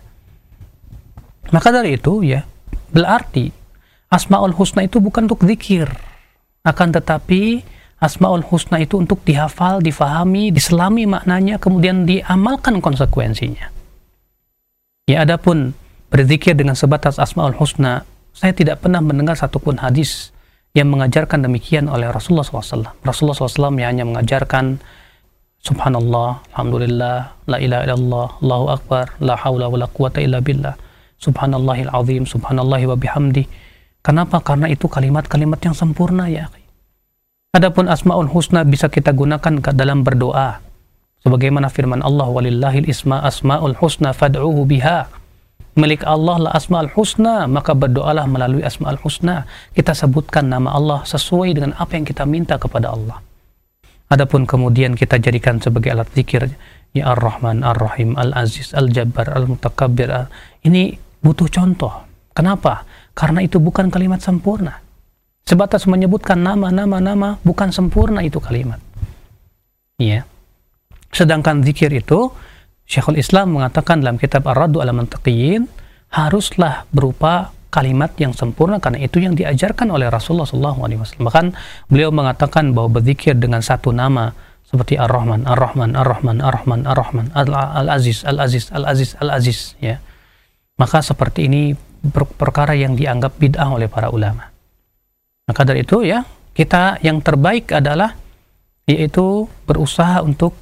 Maka dari itu ya, berarti Asmaul Husna itu bukan untuk zikir. Akan tetapi Asmaul Husna itu untuk dihafal, difahami, diselami maknanya, kemudian diamalkan konsekuensinya. Ya, adapun berzikir dengan sebatas Asmaul Husna, saya tidak pernah mendengar satupun hadis yang mengajarkan demikian oleh Rasulullah shallallahu alaihi wasallam. Rasulullah shallallahu alaihi wasallam yang hanya mengajarkan Subhanallah, Alhamdulillah, La ilaha illallah, Allahu Akbar, La hawla wa la quwata illa billah. Subhanallahil azim, subhanallahi wa bihamdi. Kenapa? Karena itu kalimat-kalimat yang sempurna ya. Adapun Asmaul Husna bisa kita gunakan dalam berdoa. Sebagaimana firman Allah, walillahil isma asmaul husna fad'uhu biha. Milik Allah lah Asmaul Husna, maka berdoalah melalui Asmaul Husna. Kita sebutkan nama Allah sesuai dengan apa yang kita minta kepada Allah. Adapun kemudian kita jadikan sebagai alat zikir, ya Ar-Rahman, Ar-Rahim, Al-Aziz, Al-Jabbar, Al-Mutakabbir. Ini butuh contoh. Kenapa? Karena itu bukan kalimat sempurna. Sebatas menyebutkan nama-nama-nama bukan sempurna itu kalimat. Iya. Sedangkan zikir itu, Syekhul Islam mengatakan dalam kitab Ar-Raddu 'ala Mantiqiyin, haruslah berupa kalimat yang sempurna karena itu yang diajarkan oleh Rasulullah shallallahu alaihi wasallam. Bahkan beliau mengatakan bahwa berzikir dengan satu nama seperti Ar-Rahman, Ar-Rahman, Ar-Rahman, Ar-Rahman, Ar-Rahman, Al-Aziz, Al-Aziz, Al-Aziz, Al-Aziz, ya. Maka seperti ini perkara yang dianggap bid'ah oleh para ulama. Maka dari itu ya, kita yang terbaik adalah yaitu berusaha untuk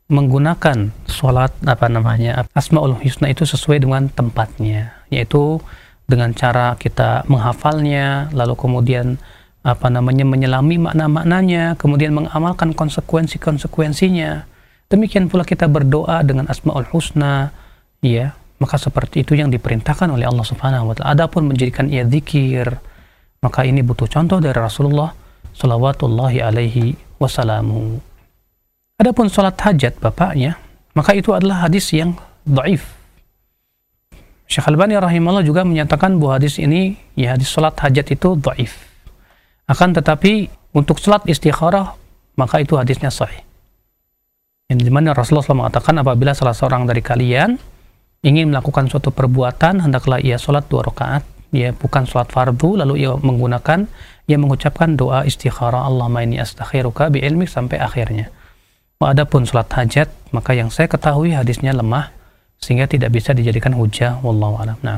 menggunakan sholat apa namanya Asmaul Husna itu sesuai dengan tempatnya, yaitu dengan cara kita menghafalnya, lalu kemudian apa namanya menyelami makna-maknanya, kemudian mengamalkan konsekuensi-konsekuensinya. Demikian pula kita berdoa dengan Asmaul Husna, ya, maka seperti itu yang diperintahkan oleh Allah Subhanahu wa taala. Adapun menjadikan ia zikir, maka ini butuh contoh dari Rasulullah shalawatullahi alaihi wasallamu. Adapun salat hajat bapaknya, maka itu adalah hadis yang dhaif. Syekh Albani rahimahullah juga menyatakan bahwa hadis ini, ya hadis salat hajat itu dhaif. Akan tetapi untuk salat istikharah, maka itu hadisnya sahih. Yang dimana Rasulullah shallallahu alaihi wasallam mengatakan apabila salah seorang dari kalian ingin melakukan suatu perbuatan, hendaklah ia salat dua rakaat, ya bukan salat fardu, lalu ia menggunakan, ia mengucapkan doa istikharah, Allahumma inni astakhiruka bi ilmik sampai akhirnya. Adapun salat hajat, maka yang saya ketahui hadisnya lemah sehingga tidak bisa dijadikan hujah, wallahu a'lam. Nah.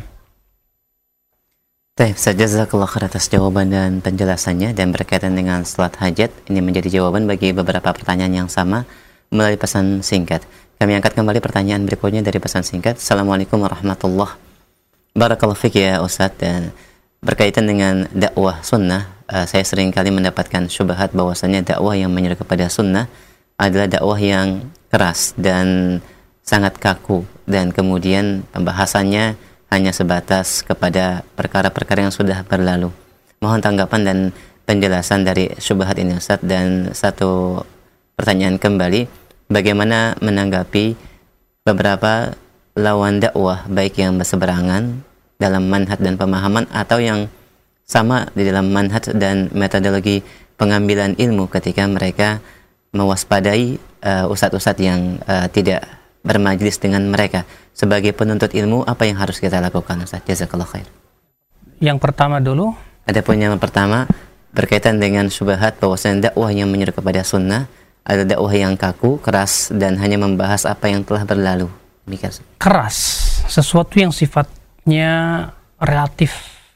Baik, jazakallahu khair atas jawaban dan penjelasannya. Dan berkaitan dengan salat hajat, ini menjadi jawaban bagi beberapa pertanyaan yang sama melalui pesan singkat. Kami angkat kembali pertanyaan berikutnya dari pesan singkat. Assalamualaikum warahmatullahi wabarakatuh. Barakallahu fiik ya Ustaz. Dan berkaitan dengan dakwah sunnah, uh, saya sering kali mendapatkan syubhat bahwasanya dakwah yang menyeru kepada sunnah adalah dakwah yang keras dan sangat kaku, dan kemudian pembahasannya hanya sebatas kepada perkara-perkara yang sudah berlalu. Mohon tanggapan dan penjelasan dari syubhat ini Ustaz. Dan satu pertanyaan kembali, bagaimana menanggapi beberapa lawan dakwah baik yang berseberangan dalam manhaj dan pemahaman atau yang sama di dalam manhaj dan metodologi pengambilan ilmu ketika mereka mewaspadai uh, ustadz-ustadz yang uh, tidak bermajlis dengan mereka. Sebagai penuntut ilmu, apa yang harus kita lakukan Ustaz? Jazakallah khair. Yang pertama dulu, adapun yang pertama berkaitan dengan syubhat bahwasanya dakwah yang menyeru kepada sunnah adalah dakwah yang kaku, keras, dan hanya membahas apa yang telah berlalu. Demikian. Keras, sesuatu yang sifatnya relatif.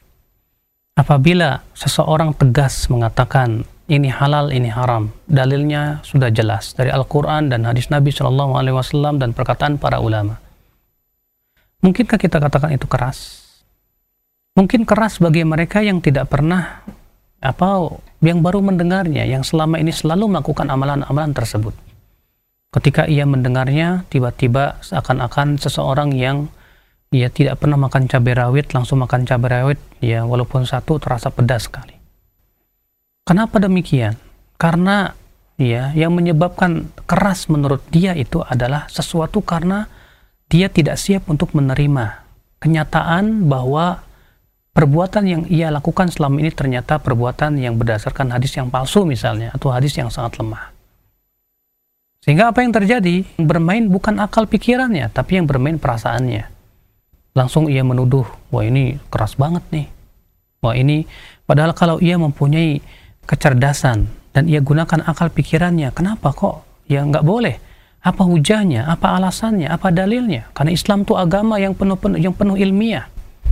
Apabila seseorang tegas mengatakan ini halal, ini haram, dalilnya sudah jelas dari Al-Quran dan hadis Nabi shallallahu alaihi wasallam dan perkataan para ulama. Mungkinkah kita katakan itu keras? Mungkin keras bagi mereka yang tidak pernah, apa, yang baru mendengarnya, yang selama ini selalu melakukan amalan-amalan tersebut. Ketika ia mendengarnya, tiba-tiba seakan-akan seseorang yang ia tidak pernah makan cabai rawit langsung makan cabai rawit, ya walaupun satu terasa pedas sekali. Kenapa demikian? Karena ya yang menyebabkan keras menurut dia itu adalah sesuatu karena dia tidak siap untuk menerima kenyataan bahwa perbuatan yang ia lakukan selama ini ternyata perbuatan yang berdasarkan hadis yang palsu misalnya, atau hadis yang sangat lemah. Sehingga apa yang terjadi? Bermain bukan akal pikirannya, tapi yang bermain perasaannya. Langsung ia menuduh, wah ini keras banget nih. Wah ini, padahal kalau ia mempunyai kecerdasan dan ia gunakan akal pikirannya, kenapa kok ya nggak boleh? Apa hujahnya? Apa alasannya? Apa dalilnya? Karena Islam itu agama yang penuh, penuh yang penuh ilmiah.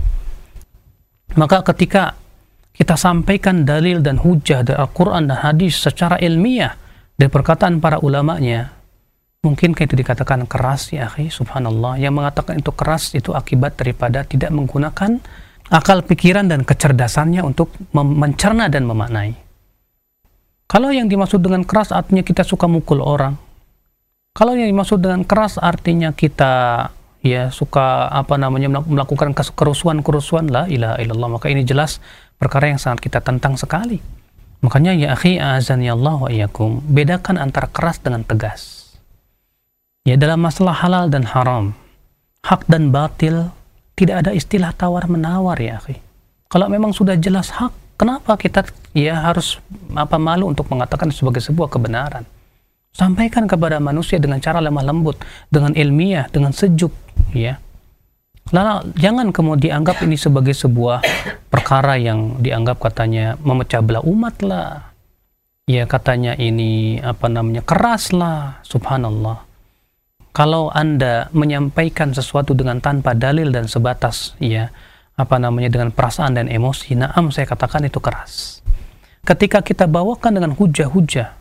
Maka ketika kita sampaikan dalil dan hujah dari Al-Quran dan hadis secara ilmiah dari perkataan para ulamanya, mungkinkah itu dikatakan keras ya akhi? Subhanallah, yang mengatakan itu keras itu akibat daripada tidak menggunakan akal pikiran dan kecerdasannya untuk mencerna dan memaknai. Kalau yang dimaksud dengan keras artinya kita suka mukul orang. Kalau yang dimaksud dengan keras artinya kita ya suka apa namanya melakukan kerusuhan-kerusuhan, la ilaha illallah, maka ini jelas perkara yang sangat kita tentang sekali. Makanya ya akhi azani Allah wa iyyakum, bedakan antara keras dengan tegas. Ya dalam masalah halal dan haram, hak dan batil, tidak ada istilah tawar-menawar ya akhi. Kalau memang sudah jelas hak, kenapa kita ya harus apa malu untuk mengatakan sebagai sebuah kebenaran? Sampaikan kepada manusia dengan cara lemah lembut, dengan ilmiah, dengan sejuk, ya. Lalu jangan kemudian dianggap ini sebagai sebuah perkara yang dianggap katanya memecah belah umat lah. Ya katanya ini apa namanya keras lah, subhanallah. Kalau Anda menyampaikan sesuatu dengan tanpa dalil dan sebatas ya apa namanya dengan perasaan dan emosi, naam saya katakan itu keras. Ketika kita bawakan dengan hujah-hujah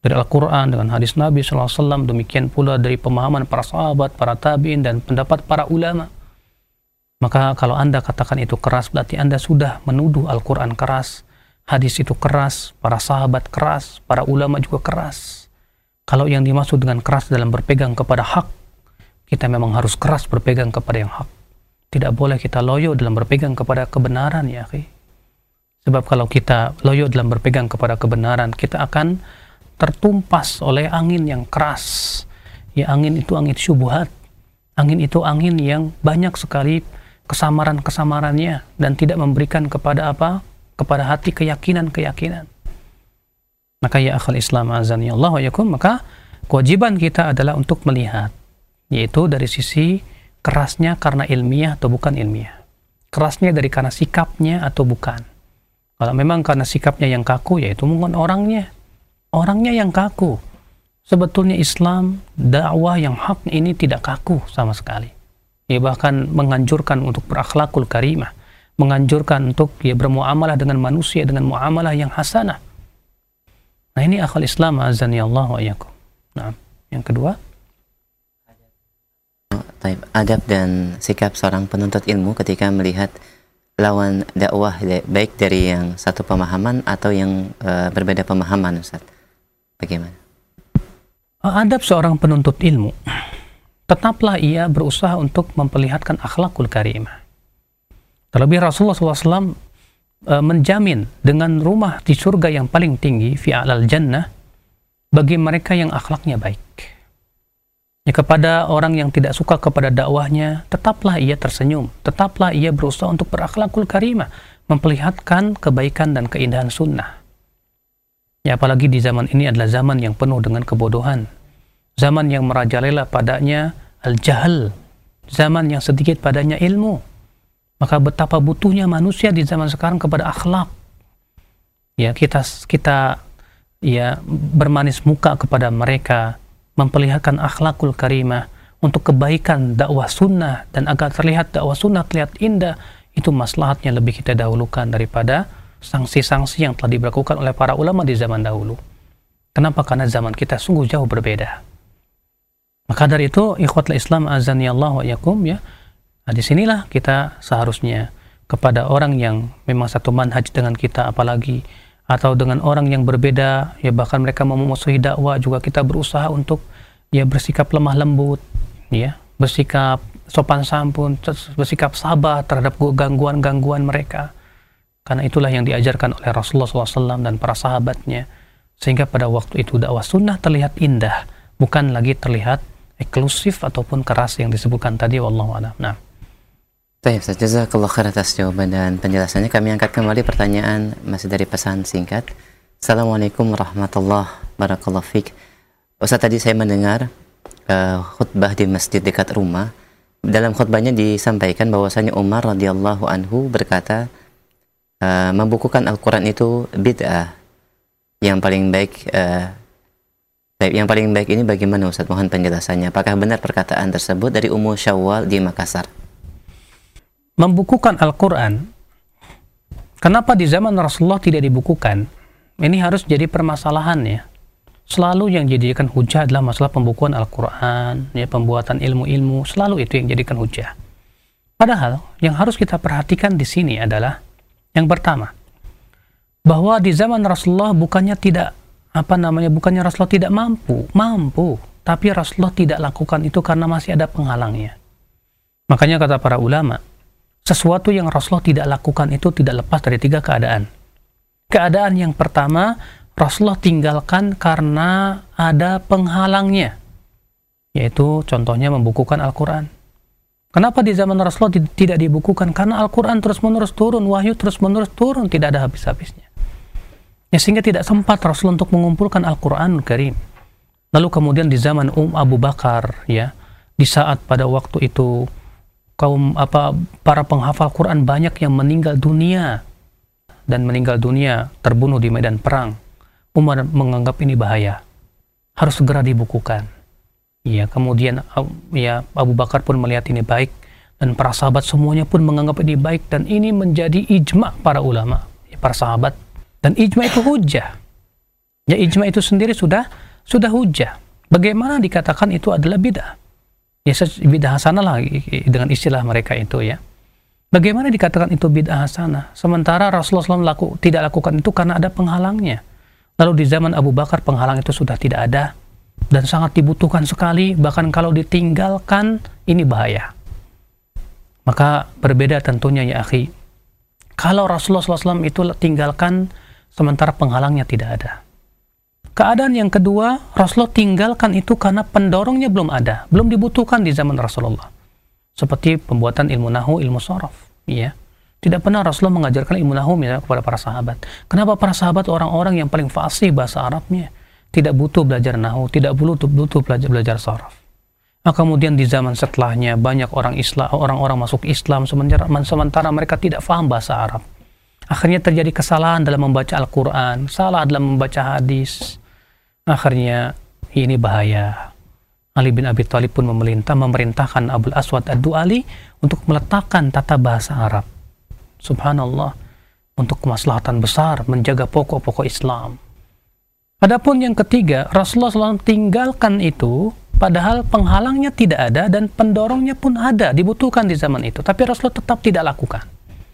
dari Al-Quran dengan hadis Nabi shallallahu alaihi wasallam, demikian pula dari pemahaman para sahabat, para tabi'in, dan pendapat para ulama. Maka kalau Anda katakan itu keras, berarti Anda sudah menuduh Al-Quran keras, hadis itu keras, para sahabat keras, para ulama juga keras. Kalau yang dimaksud dengan keras dalam berpegang kepada hak, kita memang harus keras berpegang kepada yang hak. Tidak boleh kita loyo dalam berpegang kepada kebenaran, ya akhi. Sebab kalau kita loyo dalam berpegang kepada kebenaran, kita akan tertumpas oleh angin yang keras. Ya, angin itu angin syubhat. Angin itu angin yang banyak sekali kesamaran-kesamarannya dan tidak memberikan kepada apa? Kepada hati keyakinan-keyakinan. Maka ya akhal Islam azani Allah wa yakum, maka kewajiban kita adalah untuk melihat, yaitu dari sisi kerasnya karena ilmiah atau bukan ilmiah. Kerasnya dari karena sikapnya atau bukan. Kalau memang karena sikapnya yang kaku, yaitu mungkin orangnya. Orangnya yang kaku. Sebetulnya Islam, dakwah yang hak ini tidak kaku sama sekali. Ya, bahkan menganjurkan untuk berakhlakul karimah, menganjurkan untuk ya bermuamalah dengan manusia dengan muamalah yang hasanah. Nah, ini akhal Islam azani Allah wa iyyakum. Nah, yang kedua, adab dan sikap seorang penuntut ilmu ketika melihat lawan dakwah, baik dari yang satu pemahaman atau yang uh, berbeda pemahaman, Ustaz. Bagaimana? Adab seorang penuntut ilmu, tetaplah ia berusaha untuk memperlihatkan akhlakul karimah. Terlebih Rasulullah shallallahu alaihi wasallam e, menjamin dengan rumah di surga yang paling tinggi, fi a'lal jannah, bagi mereka yang akhlaknya baik. Ya, kepada orang yang tidak suka kepada dakwahnya, tetaplah ia tersenyum, tetaplah ia berusaha untuk berakhlakul karimah, memperlihatkan kebaikan dan keindahan sunnah. Ya, apalagi di zaman ini adalah zaman yang penuh dengan kebodohan. Zaman yang merajalela padanya al-jahal, zaman yang sedikit padanya ilmu. Maka betapa butuhnya manusia di zaman sekarang kepada akhlak. Ya, kita kita ya bermanis muka kepada mereka, memperlihatkan akhlakul karimah untuk kebaikan dakwah sunnah, dan agar terlihat dakwah sunnah terlihat indah, itu maslahatnya lebih kita dahulukan daripada sanksi-sanksi yang telah diberlakukan oleh para ulama di zaman dahulu. Kenapa? Karena zaman kita sungguh jauh berbeda. Maka dari itu, ikhwatul Islam azani Allah wa yakum, ya. Nah, disinilah kita seharusnya kepada orang yang memang satu manhaj dengan kita, apalagi atau dengan orang yang berbeda, ya bahkan mereka memusuhi dakwah, juga kita berusaha untuk ya bersikap lemah lembut, ya, bersikap sopan santun, bersikap sabar terhadap gangguan-gangguan mereka. Karena itulah yang diajarkan oleh Rasulullah shallallahu alaihi wasallam dan para sahabatnya, sehingga pada waktu itu dakwah sunnah terlihat indah, bukan lagi terlihat eksklusif ataupun keras yang disebutkan tadi. Wallahu a'lam. Nah, baik, Ustaz, jazakallahu khair atas jawaban dan penjelasannya. Kami angkat kembali pertanyaan masih dari pesan singkat. Assalamualaikum warahmatullahi wabarakatuh. Fik. Ustaz, tadi saya mendengar uh, khutbah di masjid dekat rumah. Dalam khutbahnya disampaikan bahwasanya Umar radhiyallahu anhu berkata, uh, membukukan Al-Quran itu bid'ah. Yang paling baik uh, yang paling baik ini bagaimana, Ustaz? Mohon penjelasannya. Apakah benar perkataan tersebut dari Ummu Syawal di Makassar? Membukukan Al-Quran, kenapa di zaman Rasulullah tidak dibukukan? Ini harus jadi permasalahan, ya. Selalu yang dijadikan hujah adalah masalah pembukuan Al-Quran, ya, pembuatan ilmu-ilmu, selalu itu yang dijadikan hujah. Padahal yang harus kita perhatikan di sini adalah yang pertama, bahwa di zaman Rasulullah bukannya tidak apa namanya bukannya Rasulullah tidak mampu, mampu, tapi Rasulullah tidak lakukan itu karena masih ada penghalangnya. Makanya kata para ulama, sesuatu yang Rasulullah tidak lakukan itu tidak lepas dari tiga keadaan. Keadaan yang pertama, Rasulullah tinggalkan karena ada penghalangnya, yaitu contohnya membukukan Al-Quran. Kenapa di zaman Rasulullah tidak dibukukan? Karena Al-Quran terus-menerus turun, wahyu terus-menerus turun, tidak ada habis-habisnya. Ya, sehingga tidak sempat Rasul untuk mengumpulkan Al-Quran Karim. Lalu kemudian di zaman Um Abu Bakar, ya, di saat pada waktu itu kaum apa para penghafal Quran banyak yang meninggal dunia dan meninggal dunia terbunuh di medan perang. Umar menganggap ini bahaya, harus segera dibukukan. Ya, kemudian ya Abu Bakar pun melihat ini baik, dan para sahabat semuanya pun menganggap ini baik, dan ini menjadi ijma para ulama, ya, para sahabat. Dan ijma itu hujah. Ya, ijma itu sendiri sudah sudah hujjah. Bagaimana dikatakan itu adalah bid'ah? Ya, bid'ah hasanah lah dengan istilah mereka itu ya. Bagaimana dikatakan itu bid'ah hasanah? Sementara Rasulullah shallallahu alaihi wasallam laku, tidak lakukan itu karena ada penghalangnya. Lalu di zaman Abu Bakar penghalang itu sudah tidak ada dan sangat dibutuhkan sekali. Bahkan kalau ditinggalkan ini bahaya. Maka berbeda tentunya ya akhi. Kalau Rasulullah shallallahu alaihi wasallam itu tinggalkan sementara penghalangnya tidak ada. Keadaan yang kedua, Rasulullah tinggalkan itu karena pendorongnya belum ada, belum dibutuhkan di zaman Rasulullah. Seperti pembuatan ilmu nahu, ilmu sorof. Ya. Tidak pernah Rasulullah mengajarkan ilmu nahu misalnya kepada para sahabat. Kenapa para sahabat orang-orang yang paling fasih bahasa Arabnya tidak butuh belajar nahu, tidak butuh butuh belajar belajar sorof. Nah, kemudian di zaman setelahnya banyak orang Islam, orang-orang masuk Islam sementara, sementara mereka tidak paham bahasa Arab. Akhirnya terjadi kesalahan dalam membaca Al-Quran, salah dalam membaca hadis. Akhirnya ini bahaya. Ali bin Abi Thalib pun memerintah memerintahkan Abul Aswad Ad-Du'ali untuk meletakkan tata bahasa Arab. Subhanallah, untuk kemaslahatan besar menjaga pokok-pokok Islam. Adapun yang ketiga, Rasulullah shallallahu alaihi wasallam tinggalkan itu padahal penghalangnya tidak ada dan pendorongnya pun ada, dibutuhkan di zaman itu, tapi Rasulullah tetap tidak lakukan.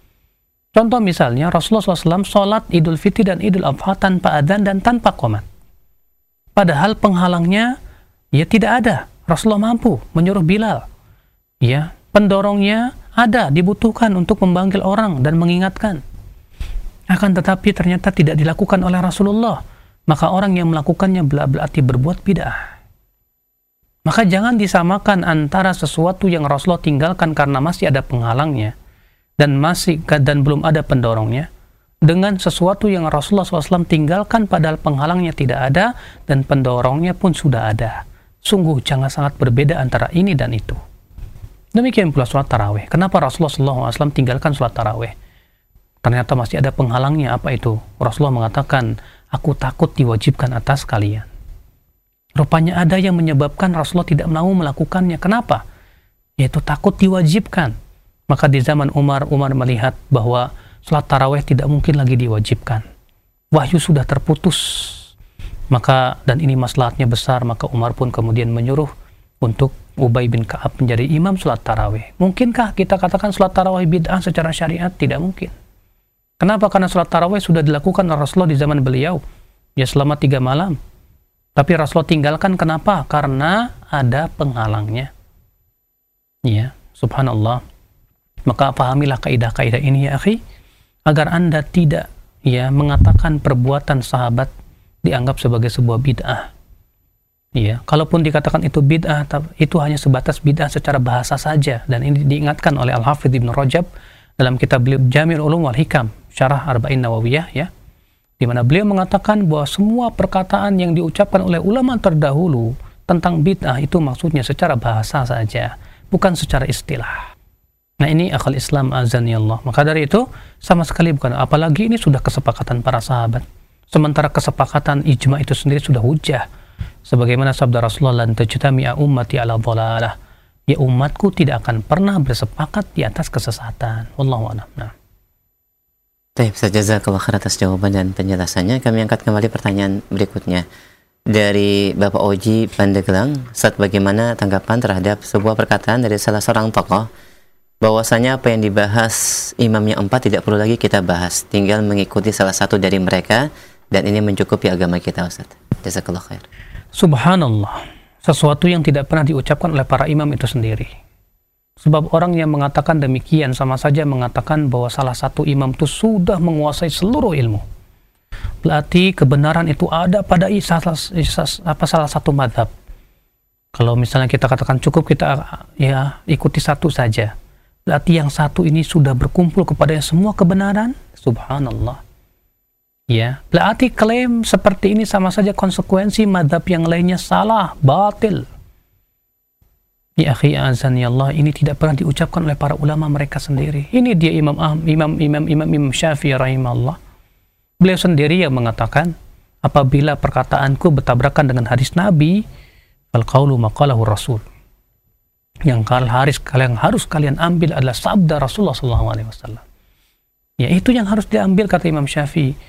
Contoh misalnya Rasulullah shallallahu alaihi wasallam sholat Idul Fitri dan Idul Adha tanpa adzan dan tanpa qomat. Padahal penghalangnya ya tidak ada. Rasulullah mampu menyuruh Bilal. Ya, pendorongnya ada, dibutuhkan untuk memanggil orang dan mengingatkan. Akan tetapi ternyata tidak dilakukan oleh Rasulullah. Maka orang yang melakukannya berarti berbuat bid'ah. Maka jangan disamakan antara sesuatu yang Rasulullah tinggalkan karena masih ada penghalangnya dan masih dan belum ada pendorongnya, dengan sesuatu yang Rasulullah shallallahu alaihi wasallam tinggalkan padahal penghalangnya tidak ada dan pendorongnya pun sudah ada. Sungguh jangan sangat berbeda antara ini dan itu. Demikian pula sholat tarawih. Kenapa Rasulullah shallallahu alaihi wasallam tinggalkan sholat tarawih? Ternyata masih ada penghalangnya. Apa itu? Rasulullah mengatakan, aku takut diwajibkan atas kalian. Rupanya ada yang menyebabkan Rasulullah tidak mau melakukannya. Kenapa? Yaitu takut diwajibkan. Maka di zaman Umar, Umar melihat bahwa sholat tarawih tidak mungkin lagi diwajibkan. Wahyu sudah terputus. Maka, dan ini maslahatnya besar, maka Umar pun kemudian menyuruh untuk Ubay bin Ka'ab menjadi imam sholat tarawih. Mungkinkah kita katakan sholat tarawih bid'ah secara syariat? Tidak mungkin. Kenapa? Karena sholat tarawih sudah dilakukan oleh Rasulullah di zaman beliau. Ya selama tiga malam. Tapi Rasulullah tinggalkan kenapa? Karena ada penghalangnya. Ya, subhanallah. Maka pahamilah kaidah-kaidah ini ya akhi, agar Anda tidak ya mengatakan perbuatan sahabat dianggap sebagai sebuah bid'ah. Ya, kalaupun dikatakan itu bid'ah, itu hanya sebatas bid'ah secara bahasa saja, dan ini diingatkan oleh Al-Hafidz Ibnu Rajab dalam kitab beliau Jami'ul Ulum wal Hikam, Syarah Arba'in Nawawiyah ya, di mana beliau mengatakan bahwa semua perkataan yang diucapkan oleh ulama terdahulu tentang bid'ah itu maksudnya secara bahasa saja, bukan secara istilah. Nah ini akal Islam azani Allah. Maka dari itu sama sekali bukan, apalagi ini sudah kesepakatan para sahabat. Sementara kesepakatan ijma itu sendiri sudah hujjah. Sebagaimana sabda Rasulullah, lan tajtami'a ummati ala dhalalah. Ya umatku tidak akan pernah bersepakat di atas kesesatan. Wallahu a'lam. Nah. Baik, jazakallahu khair atas jawaban dan penjelasannya. Kami angkat kembali pertanyaan berikutnya dari Bapak Oji Pandeglang. Ustaz, bagaimana tanggapan terhadap sebuah perkataan dari salah seorang tokoh bahwasanya apa yang dibahas imam yang empat tidak perlu lagi kita bahas, tinggal mengikuti salah satu dari mereka dan ini mencukupi agama kita, Ustaz. Jazakallahu khair. Subhanallah, sesuatu yang tidak pernah diucapkan oleh para imam itu sendiri. Sebab orang yang mengatakan demikian sama saja mengatakan bahwa salah satu imam itu sudah menguasai seluruh ilmu. Berarti kebenaran itu ada pada salah, apa, salah satu madhab. Kalau misalnya kita katakan cukup kita ya ikuti satu saja, berarti yang satu ini sudah berkumpul kepada semua kebenaran. Subhanallah. Ya, berarti klaim seperti ini sama saja konsekuensi madhab yang lainnya salah, batil. Ya akhi azani Allah, ini tidak pernah diucapkan oleh para ulama mereka sendiri. Ini dia Imam Imam Imam Imam Imam Syafi'i rahimahullah. Beliau sendiri yang mengatakan, apabila perkataanku bertabrakan dengan hadis Nabi, fal qaulu maqalahu Rasul. Yang harus kalian harus kalian ambil adalah sabda Rasulullah sallallahu alaihi wasallam. Ya, itu yang harus diambil, kata Imam Syafi'i.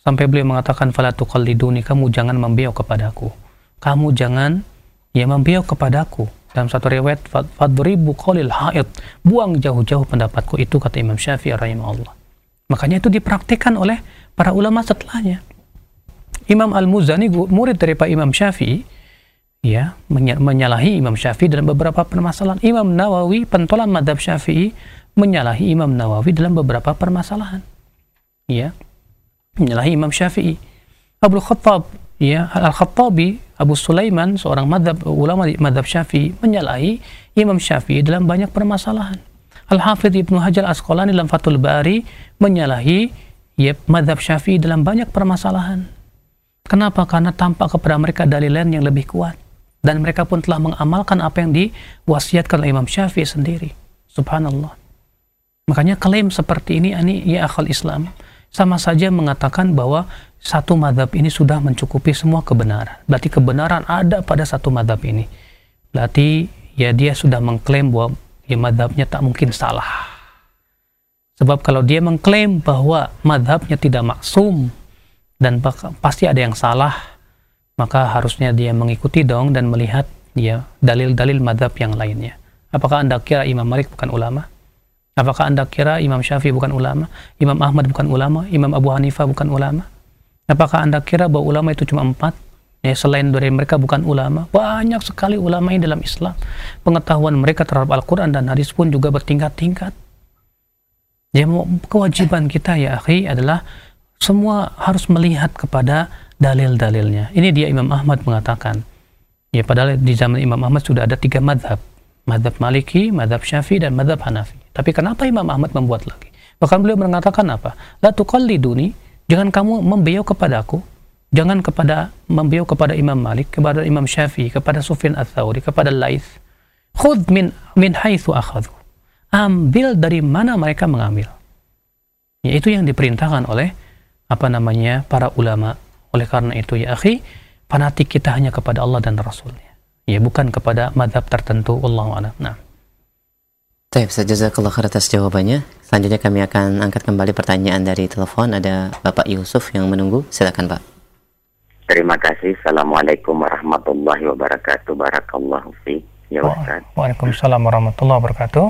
Sampai beliau mengatakan, fala tuqalliduni, kamu jangan membiau kepadaku. Kamu jangan ya membiau kepadaku. Dalam satu riwayat, fadribu qalil haid, buang jauh-jauh pendapatku, itu kata Imam Syafi'i rahimahullah. Makanya itu dipraktikkan oleh para ulama setelahnya. Imam Al-Muzani, murid dari Pak Imam Syafi'i, ya, menyalahi Imam Syafi'i dalam beberapa permasalahan. Imam Nawawi, pentolan madhab Syafi'i, menyalahi Imam Nawawi dalam beberapa permasalahan. Ya, menyalahi Imam Syafi'i. Abu Khattab, ya, Al-Khattabi, Abu Sulaiman, seorang madhab, ulama di madhab Syafi'i, menyalahi Imam Syafi'i dalam banyak permasalahan. Al-Hafidh Ibnu Hajar Asqalani dalam Fathul Bari menyalahi ya, madhab Syafi'i dalam banyak permasalahan. Kenapa? Karena tampak kepada mereka dalil lain yang lebih kuat. Dan mereka pun telah mengamalkan apa yang diwasiatkan oleh Imam Syafi'i sendiri. Subhanallah. Makanya klaim seperti ini, ini ya akhal Islam, sama saja mengatakan bahwa satu madhab ini sudah mencukupi semua kebenaran. Berarti kebenaran ada pada satu madhab ini. Berarti ya dia sudah mengklaim bahwa ya madhabnya tak mungkin salah. Sebab kalau dia mengklaim bahwa madhabnya tidak maksum dan pasti ada yang salah, maka harusnya dia mengikuti dong dan melihat ya dalil-dalil madhab yang lainnya. Apakah Anda kira Imam Malik bukan ulama? Apakah Anda kira Imam Syafi'i bukan ulama? Imam Ahmad bukan ulama? Imam Abu Hanifah bukan ulama? Apakah Anda kira bahwa ulama itu cuma empat? Ya, selain dari mereka bukan ulama. Banyak sekali ulama ini dalam Islam. Pengetahuan mereka terhadap Al-Quran dan hadis pun juga bertingkat-tingkat. Ya, kewajiban kita ya akhi adalah semua harus melihat kepada dalil-dalilnya. Ini dia Imam Ahmad mengatakan. Ya, padahal di zaman Imam Ahmad sudah ada tiga madhab. Madhab Maliki, madhab Syafi'i, dan madhab Hanafi. Tapi kenapa Imam Ahmad membuat lagi? Bahkan beliau mengatakan apa? La tuqalliduni, jangan kamu membiau kepadaku. Jangan kepada membiau kepada Imam Malik, kepada Imam Syafi'i, kepada Sufyan Ats-Tsauri, kepada Laits. Khudh min min haitsu akhadhu. Ambil dari mana mereka mengambil. Yaitu yang diperintahkan oleh apa namanya para ulama. Oleh karena itu ya akhi, fanatik kita hanya kepada Allah dan Rasulnya. Ya, bukan kepada madhab tertentu. Wallahu a'lam. Nah. Baik, jazakallah khair atas jawabannya. Selanjutnya kami akan angkat kembali pertanyaan dari telepon. Ada Bapak Yusuf yang menunggu. Silakan Pak. Terima kasih. Assalamualaikum warahmatullahi wabarakatuh. Barakallahu fi. Ya Ustaz. Waalaikumsalam warahmatullahi wabarakatuh.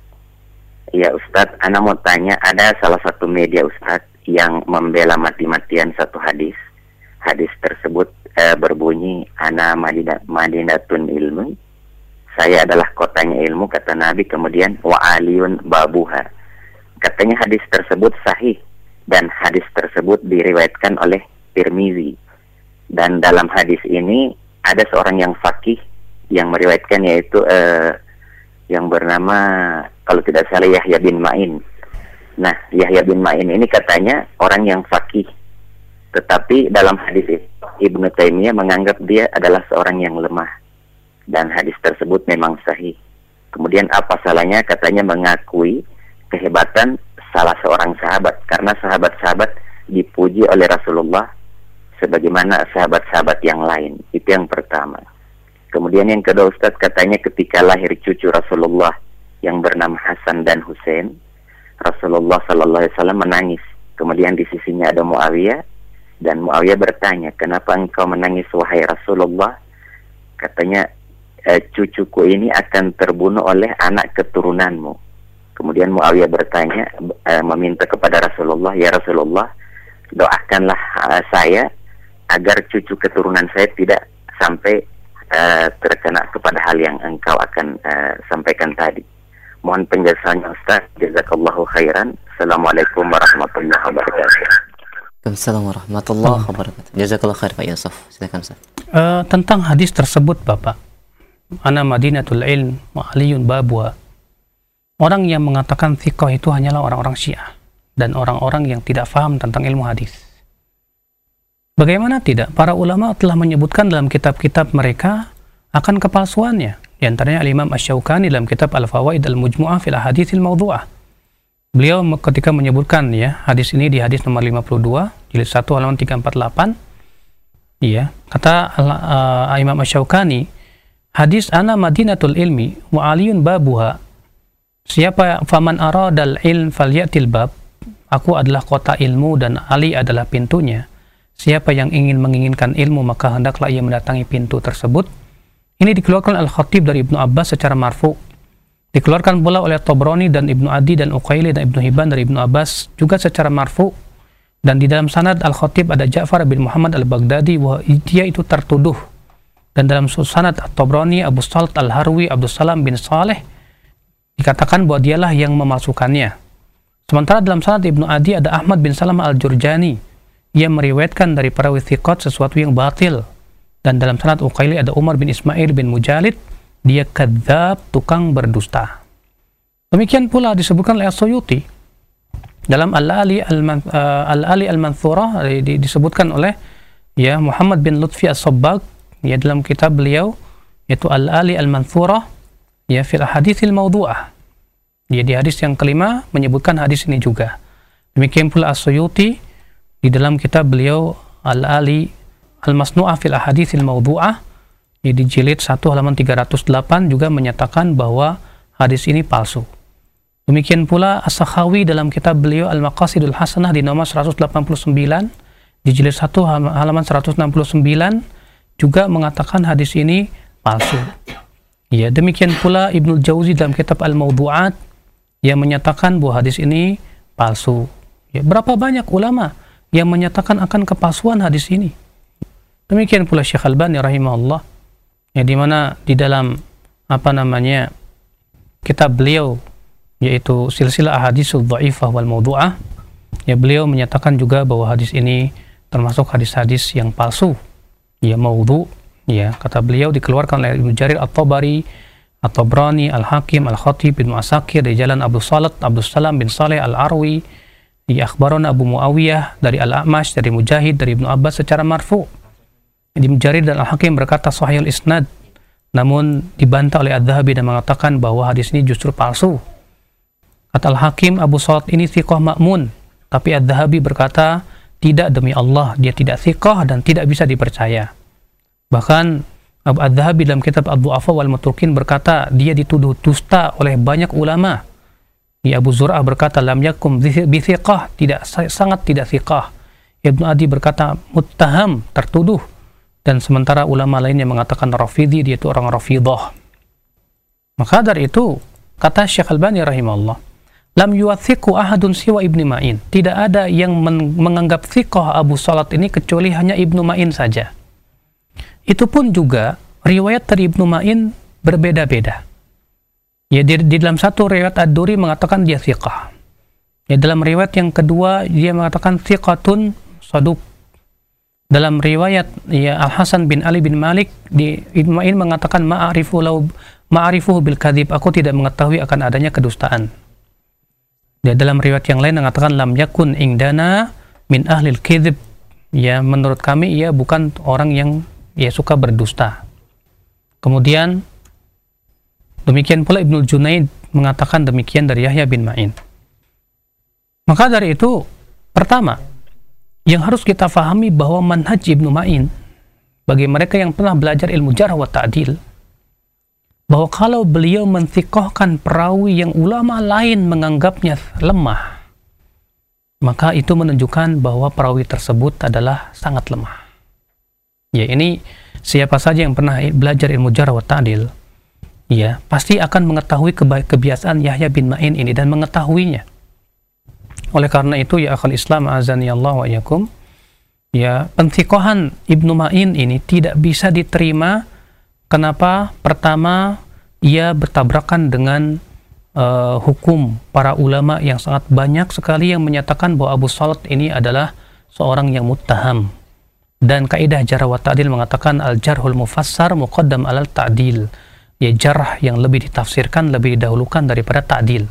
Ya Ustaz, ana mau tanya, ada salah satu media Ustaz yang membela mati-matian satu hadis. Hadis tersebut eh, berbunyi, ana madinah, madinatun ilmu. Saya adalah kotanya ilmu, kata Nabi. Kemudian wa aliyun babuha. Katanya hadis tersebut sahih dan hadis tersebut diriwayatkan oleh Tirmizi. Dan dalam hadis ini ada seorang yang faqih yang meriwayatkan, yaitu uh, yang bernama, kalau tidak salah, Yahya bin Ma'in. Nah, Yahya bin Ma'in ini katanya orang yang faqih, tetapi dalam hadis itu Ibnu Taimiyah menganggap dia adalah seorang yang lemah, dan hadis tersebut memang sahih. Kemudian apa salahnya katanya mengakui kehebatan salah seorang sahabat, karena sahabat-sahabat dipuji oleh Rasulullah sebagaimana sahabat-sahabat yang lain. Itu yang pertama. Kemudian yang kedua Ustaz, katanya ketika lahir cucu Rasulullah yang bernama Hasan dan Husain, Rasulullah Sallallahu Alaihi Wasallam menangis. Kemudian di sisinya ada Muawiyah, dan Muawiyah bertanya, kenapa engkau menangis wahai Rasulullah? Katanya, e, cucuku ini akan terbunuh oleh anak keturunanmu. Kemudian Muawiyah bertanya, e, meminta kepada Rasulullah, ya Rasulullah, doakanlah uh, saya agar cucu keturunan saya tidak sampai uh, terkena kepada hal yang engkau akan uh, sampaikan tadi. Mohon penjelasannya Ustaz. Jazakallahu khairan. Assalamualaikum warahmatullahi wabarakatuh. Waalaikumsalam warahmatullahi wabarakatuh. Jazakallahu khair Pak Yusuf. Silakan Ustaz. Uh, tentang hadis tersebut Bapak, ana madinatul ilm wa aliyun babuha. Orang yang mengatakan thiqah itu hanyalah orang-orang Syiah dan orang-orang yang tidak faham tentang ilmu hadis. Bagaimana tidak? Para ulama telah menyebutkan dalam kitab-kitab mereka akan kepalsuannya. Di antaranya Al-Imam Asy-Syaukani dalam kitab Al-Fawaid Al-Mujmu'ah fil Ahaditsil Mawdu'ah. Beliau ketika menyebutkan ya hadis ini di hadis nomor lima puluh dua, jilid satu halaman tiga ratus empat puluh delapan. Iya, kata uh, Imam Asy-Syaukani, hadis ana madinatul ilmi wa aliyun babuha. Siapa faman aradal ilm falyatil bab, aku adalah kota ilmu dan Ali adalah pintunya. siapa yang ingin menginginkan ilmu maka hendaklah ia mendatangi pintu tersebut. Ini dikeluarkan Al-Khatib dari Ibnu Abbas secara marfu. Dikeluarkan pula oleh Tabrani dan Ibnu Adi dan Uqaili dan Ibnu Hibban dari Ibnu Abbas juga secara marfu. Dan di dalam sanad Al-Khatib ada Ja'far bin Muhammad Al-Baghdadi bahwa dia itu tertuduh. Dan dalam sanad At-Tabrani Abu Salt Al-Harwi Abdus Salam bin Saleh dikatakan bahwa dialah yang memalsukannya. Sementara dalam sanad Ibnu Adi ada Ahmad bin Salam Al-Jurjani yang meriwayatkan dari para thiqat sesuatu yang batil. Dan dalam sanad Uqaili ada Umar bin Ismail bin Mujalid, dia kadzab, tukang berdusta. Demikian pula disebutkan oleh As-Suyuti dalam Al-Ali Al-Ali Al-Manthurah, disebutkan oleh ya Muhammad bin Lutfi As-Sabbag ya dalam kitab beliau yaitu Al-Ali Al-Manthurah ya fil ahaditsil mawdu'ah. Dia di hadis yang kelima menyebutkan hadis ini juga. Demikian pula As-Suyuti di dalam kitab beliau Al-Ali Al-Masnu'ah fil ahaditsil mawdu'ah di jilid satu halaman tiga ratus delapan juga menyatakan bahwa hadis ini palsu. Demikian pula As-Sakhawi dalam kitab beliau Al-Maqasidul Hasanah di nomor seratus delapan puluh sembilan di jilid satu halaman seratus enam puluh sembilan juga mengatakan hadis ini palsu. Ya, demikian pula Ibnu Jauzi dalam kitab Al-Mawdu'at yang menyatakan bahwa hadis ini palsu. Ya, berapa banyak ulama yang menyatakan akan kepalsuan hadis ini. Demikian pula Syekh Albani rahimahullah, ya di mana di dalam apa namanya kitab beliau yaitu Silsilah Ahaditsul Dha'ifah wal Mawdu'ah, ya beliau menyatakan juga bahwa hadis ini termasuk hadis-hadis yang palsu, ya maudhu, ya kata beliau dikeluarkan oleh Ibnu Jarir At-Tabari, At-Tabrani, Al-Hakim, Al-Khatib, Ibnu Asakir dari jalan Abu Salat Abdus Salam bin Saleh Al-Arwi, di akhbarana Abu Muawiyah dari Al-A'mash dari Mujahid dari Ibnu Abbas secara marfu. Ibnu Jarir dan Al-Hakim berkata sahihul isnad, namun dibantah oleh Adz-Dzahabi dan mengatakan bahwa hadis ini justru palsu. Kata Al-Hakim, Abu Salat ini thiqah ma'mun, tapi Adz-Dzahabi berkata tidak, demi Allah dia tidak thiqah dan tidak bisa dipercaya. Bahkan Abu Adz-Dzahabi dalam kitab Ad-Du'afa wal Matrukin berkata dia dituduh dusta oleh banyak ulama. Ya, Abu Zur'ah berkata lam yakum bi thiqah, tidak sangat tidak thiqah. Ibnu Adi berkata muttaham, tertuduh. Dan sementara ulama lainnya mengatakan Rafidhi, dia itu orang Rafidah. Maka dari itu kata Syekh Albani rahimahullah, lam yuwathiqu ahadun siwa Ibnu Ma'in, tidak ada yang men menganggap thiqah Abu Salat ini kecuali hanya Ibnu Ma'in saja. Itu pun juga riwayat dari Ibnu Ma'in berbeda-beda. Ya, di, di dalam satu riwayat Ad-Duri mengatakan dia thiqah. Ya, dalam riwayat yang kedua dia mengatakan thiqatun saduq. Dalam riwayat ya Al-Hasan bin Ali bin Malik di Ibnu Ma'in mengatakan ma'arifu law ma'arifuhu bil kadzib, aku tidak mengetahui akan adanya kedustaan. Ya, dalam riwayat yang lain mengatakan lam yakun indana min ahlil kadzib, ya menurut kami ia bukan orang yang ya suka berdusta. Kemudian demikian pula Ibnu Junaid mengatakan demikian dari Yahya bin Ma'in. Maka dari itu pertama yang harus kita fahami bahwa manhaj Ibnu Ma'in bagi mereka yang pernah belajar ilmu jarh wa ta'dil, bahwa kalau beliau menthiqahkan perawi yang ulama lain menganggapnya lemah, maka itu menunjukkan bahwa perawi tersebut adalah sangat lemah. Ya, ini siapa saja yang pernah belajar ilmu jarh wa ta'dil, ya pasti akan mengetahui kebiasaan Yahya bin Ma'in ini dan mengetahuinya. Oleh karena itu ya akhal Islam azani Allah wa yakum, ya penthiqahan Ibnu Ma'in ini tidak bisa diterima. Kenapa? Pertama, ia bertabrakan dengan uh, hukum para ulama yang sangat banyak sekali yang menyatakan bahwa Abu Salat ini adalah seorang yang muttaham. Dan kaidah jarh wa ta'dil mengatakan al-jarhul mufassar muqaddam alal ta'dil. Ya, jarh yang lebih ditafsirkan lebih didahulukan daripada ta'dil.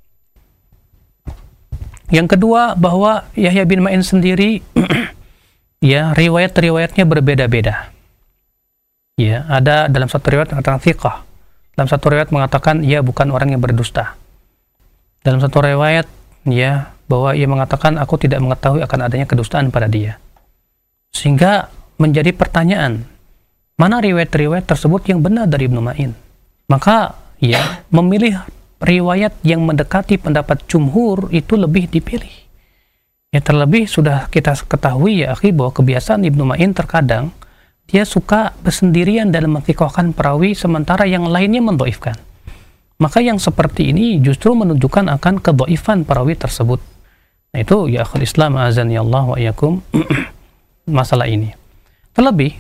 Yang kedua, bahwa Yahya bin Ma'in sendiri ya riwayat-riwayatnya berbeda-beda. Ya, ada dalam satu riwayat mengatakan thiqah. Dalam satu riwayat mengatakan ia bukan orang yang berdusta. Dalam satu riwayat ya bahwa ia mengatakan aku tidak mengetahui akan adanya kedustaan pada dia. Sehingga menjadi pertanyaan, mana riwayat-riwayat tersebut yang benar dari Ibnu Ma'in? Maka ya memilih riwayat yang mendekati pendapat jumhur itu lebih dipilih. Ya, terlebih sudah kita ketahui ya akhi bahwa kebiasaan Ibnu Ma'in terkadang dia suka bersendirian dalam menfiqhkan perawi sementara yang lainnya mendhaifkan. Maka yang seperti ini justru menunjukkan akan kedhaifan perawi tersebut. Nah, itu ya akhul Islam azani Allah wa iyyakum masalah ini. Terlebih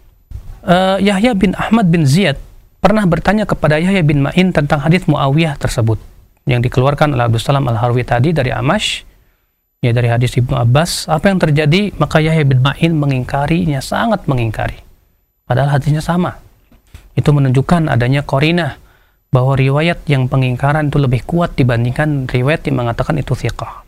uh, Yahya bin Ahmad bin Ziyad pernah bertanya kepada Yahya bin Ma'in tentang hadis Muawiyah tersebut yang dikeluarkan oleh Abdus Salam Al-Harwi tadi dari Amash, ya dari hadis Ibnu Abbas. Apa yang terjadi? Maka Yahya bin Ma'in mengingkarinya, sangat mengingkari. Padahal hadisnya sama. Itu menunjukkan adanya qarinah bahwa riwayat yang pengingkaran itu lebih kuat dibandingkan riwayat yang mengatakan itu thiqah.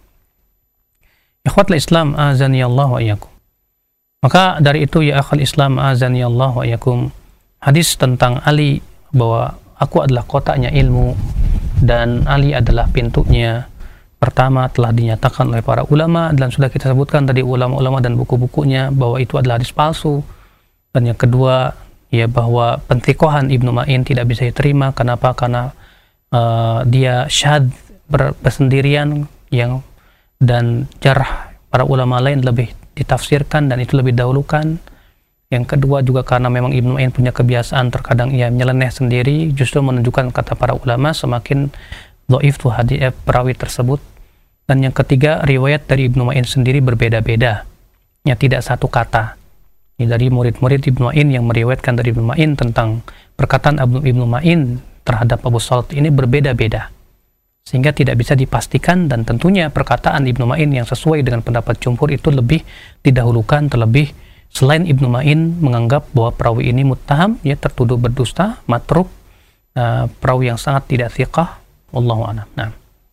Ikhwatul Islam azani Allah wa iyyakum. Maka dari itu ya akhul Islam azani Allah wa iyyakum, hadis tentang Ali bahwa aku adalah kotaknya ilmu dan Ali adalah pintunya, pertama telah dinyatakan oleh para ulama dan sudah kita sebutkan tadi ulama-ulama dan buku-bukunya bahwa itu adalah hadis palsu. Dan yang kedua ya bahwa pentikohan Ibnu Ma'in tidak bisa diterima. Kenapa? Karena uh, dia syadz bersendirian yang dan jarh para ulama lain lebih ditafsirkan dan itu lebih dahulukan. Yang kedua juga karena memang Ibnu Ma'in punya kebiasaan terkadang ia nyeleneh sendiri, justru menunjukkan kata para ulama semakin dhaif tuh hadis eh, perawi tersebut. Dan yang ketiga, riwayat dari Ibnu Ma'in sendiri berbeda-beda, ya tidak satu kata. Ini dari murid-murid Ibnu Ma'in yang meriwayatkan dari Ibnu Ma'in tentang perkataan Ibnu Ma'in terhadap Abu Salt ini berbeda-beda, sehingga tidak bisa dipastikan. Dan tentunya perkataan Ibnu Ma'in yang sesuai dengan pendapat jumhur itu lebih didahulukan, terlebih selain Ibnu Ma'in menganggap bahwa perawi ini muttaham, ya tertuduh berdusta, matruk, uh, perawi yang sangat tidak thiqah. Wallahu a'lam. Nah.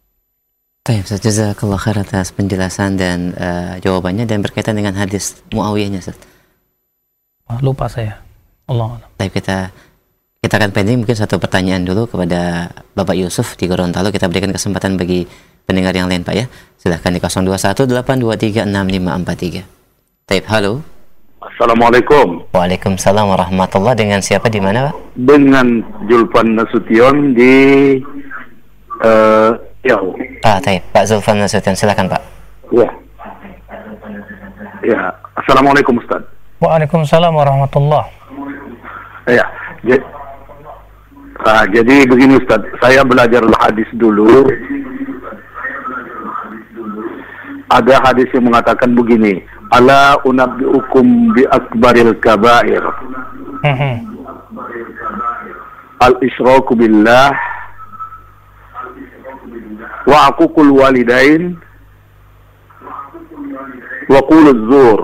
Baik, Ustaz, jazakallah khair atas penjelasan dan uh, jawabannya dan berkaitan dengan hadis Muawiyahnya, Ustaz. Lupa saya. Allah a'lam. Baik, kita kita akan pending mungkin satu pertanyaan dulu kepada Bapak Yusuf di Gorontalo. Kita berikan kesempatan bagi pendengar yang lain, Pak ya. Silahkan di nol dua satu delapan dua tiga enam lima empat tiga. Baik, halo. Assalamualaikum. Waalaikumsalam warahmatullah. Dengan siapa di mana, Pak? Dengan Julfan Nasution di uh, Riau. Ah, baik. Pak Zulfan Nasution, silakan, Pak. Ya. Ya. Assalamualaikum, Ustaz. Waalaikumsalam warahmatullah. Ya. Jadi, uh, jadi begini, Ustaz. Saya belajar hadis dulu. Ada hadis yang mengatakan begini, ala unabbiukum bi akbaril kabair. Mm-hmm. Al-isyraku billah wa aququl walidain wa quluz zur.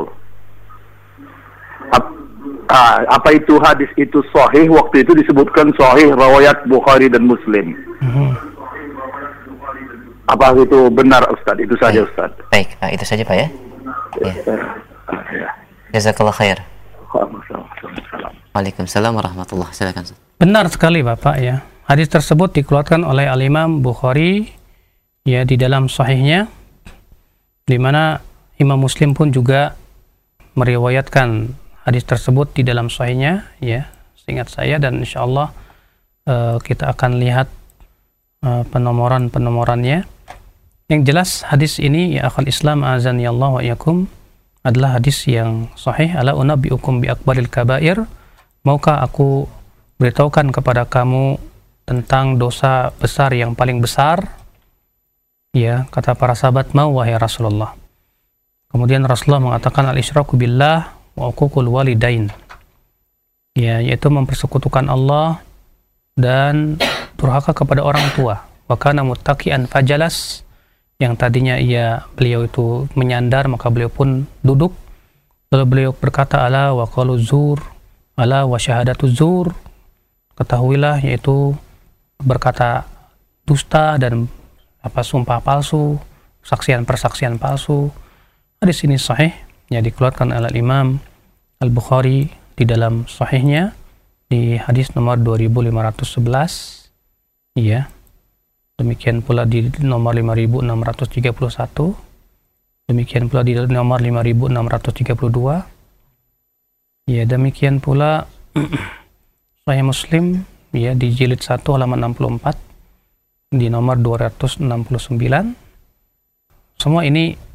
Ap, ah, apa itu hadis itu sahih? Waktu itu disebutkan sahih riwayat Bukhari dan Muslim. Mm-hmm. Apa itu benar, Ustaz? Itu saja, Baik. Ustaz. Baik, Pak, itu saja, Pak ya. Ya. Jazakallah khair. Waalaikumsalam warahmatullah. Silakan, Ustaz. Benar sekali, Bapak ya. Hadis tersebut dikeluarkan oleh Al-Imam Bukhari ya di dalam sahihnya, di mana Imam Muslim pun juga meriwayatkan hadis tersebut di dalam sahihnya ya, seingat saya, dan insyaallah uh, kita akan lihat uh, penomoran-penomorannya. Yang jelas hadis ini ya akhal Islam azani Allah wa iyyakum adalah hadis yang sahih. Ala unabbiukum bi akbaril kabair, maukah aku beritahukan kepada kamu tentang dosa besar yang paling besar? Ya, kata para sahabat, mau wahai Rasulullah. Kemudian Rasulullah mengatakan al-isyraku billah wa uququl walidain. Ya, yaitu mempersekutukan Allah dan durhaka kepada orang tua. Wa kana muttaqian fajalas, yang tadinya ia beliau itu menyandar maka beliau pun duduk. Lalu beliau berkata ala wa qalu zur, ala wa syahadatu zur, ketahuilah yaitu berkata dusta dan apa sumpah palsu, saksian-persaksian palsu. Hadis ini sahih, ya dikeluarkan oleh Imam Al-Bukhari di dalam sahihnya di hadis nomor dua ribu lima ratus sebelas. Iya. Demikian pula di nomor lima ribu enam ratus tiga puluh satu. Demikian pula di nomor lima ribu enam ratus tiga puluh dua. Ya, demikian pula Sahih Muslim ya di jilid satu halaman enam puluh empat di nomor dua ratus enam puluh sembilan. Semua ini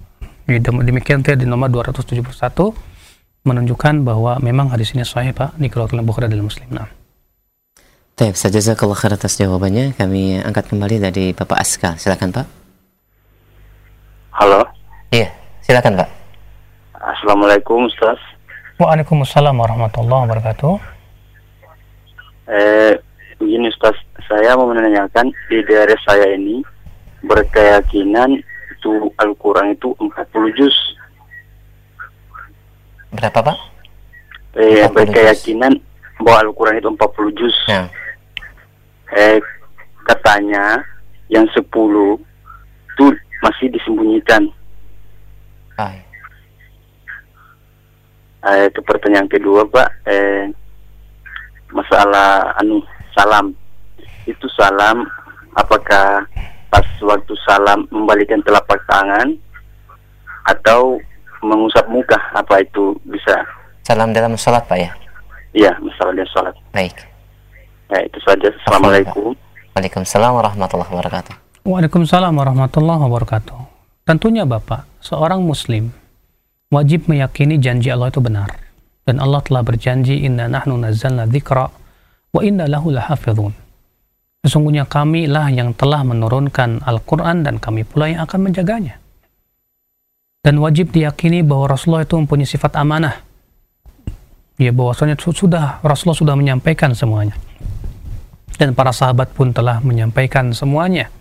Demikian tadi di nomor dua ratus tujuh puluh satu menunjukkan bahwa memang hadis ini sahih Pak, dikeluarkan oleh Bukhari dan Muslim. Nah. Baik, jazakallahu khair atas jawabannya. Kami angkat kembali dari Bapak Aska. Silakan Pak. Halo. Iya, silakan Pak. Assalamualaikum Ustaz. Waalaikumsalam warahmatullahi wabarakatuh. Eh, begini Ustaz, saya mau menanyakan di daerah saya ini berkeyakinan itu Al-Quran itu empat puluh juz. Berapa Pak? Eh, berkeyakinan juz. Bahwa Al-Quran itu empat puluh juz. Ya. Eh, katanya yang sepuluh itu masih disembunyikan. Ah. Eh, itu pertanyaan kedua Pak. Eh, masalah anu salam. Itu salam apakah pas waktu salam membalikan telapak tangan atau mengusap muka, apa itu bisa? Salam dalam sholat Pak ya? Iya, masalah dalam sholat. Baik. Ya, itu saja. Assalamualaikum. Waalaikumsalam warahmatullahi wabarakatuh. Waalaikumsalam warahmatullahi wabarakatuh. Tentunya Bapak, seorang muslim wajib meyakini janji Allah itu benar. Dan Allah telah berjanji, inna nahnu nazzalna dzikra wa inna lahu lahafizun. Sesungguhnya kami lah yang telah menurunkan Al-Quran dan kami pula yang akan menjaganya. Dan wajib diyakini bahwa Rasulullah itu mempunyai sifat amanah. Ya, bahwasanya sudah Rasulullah sudah menyampaikan semuanya. Dan para sahabat pun telah menyampaikan semuanya.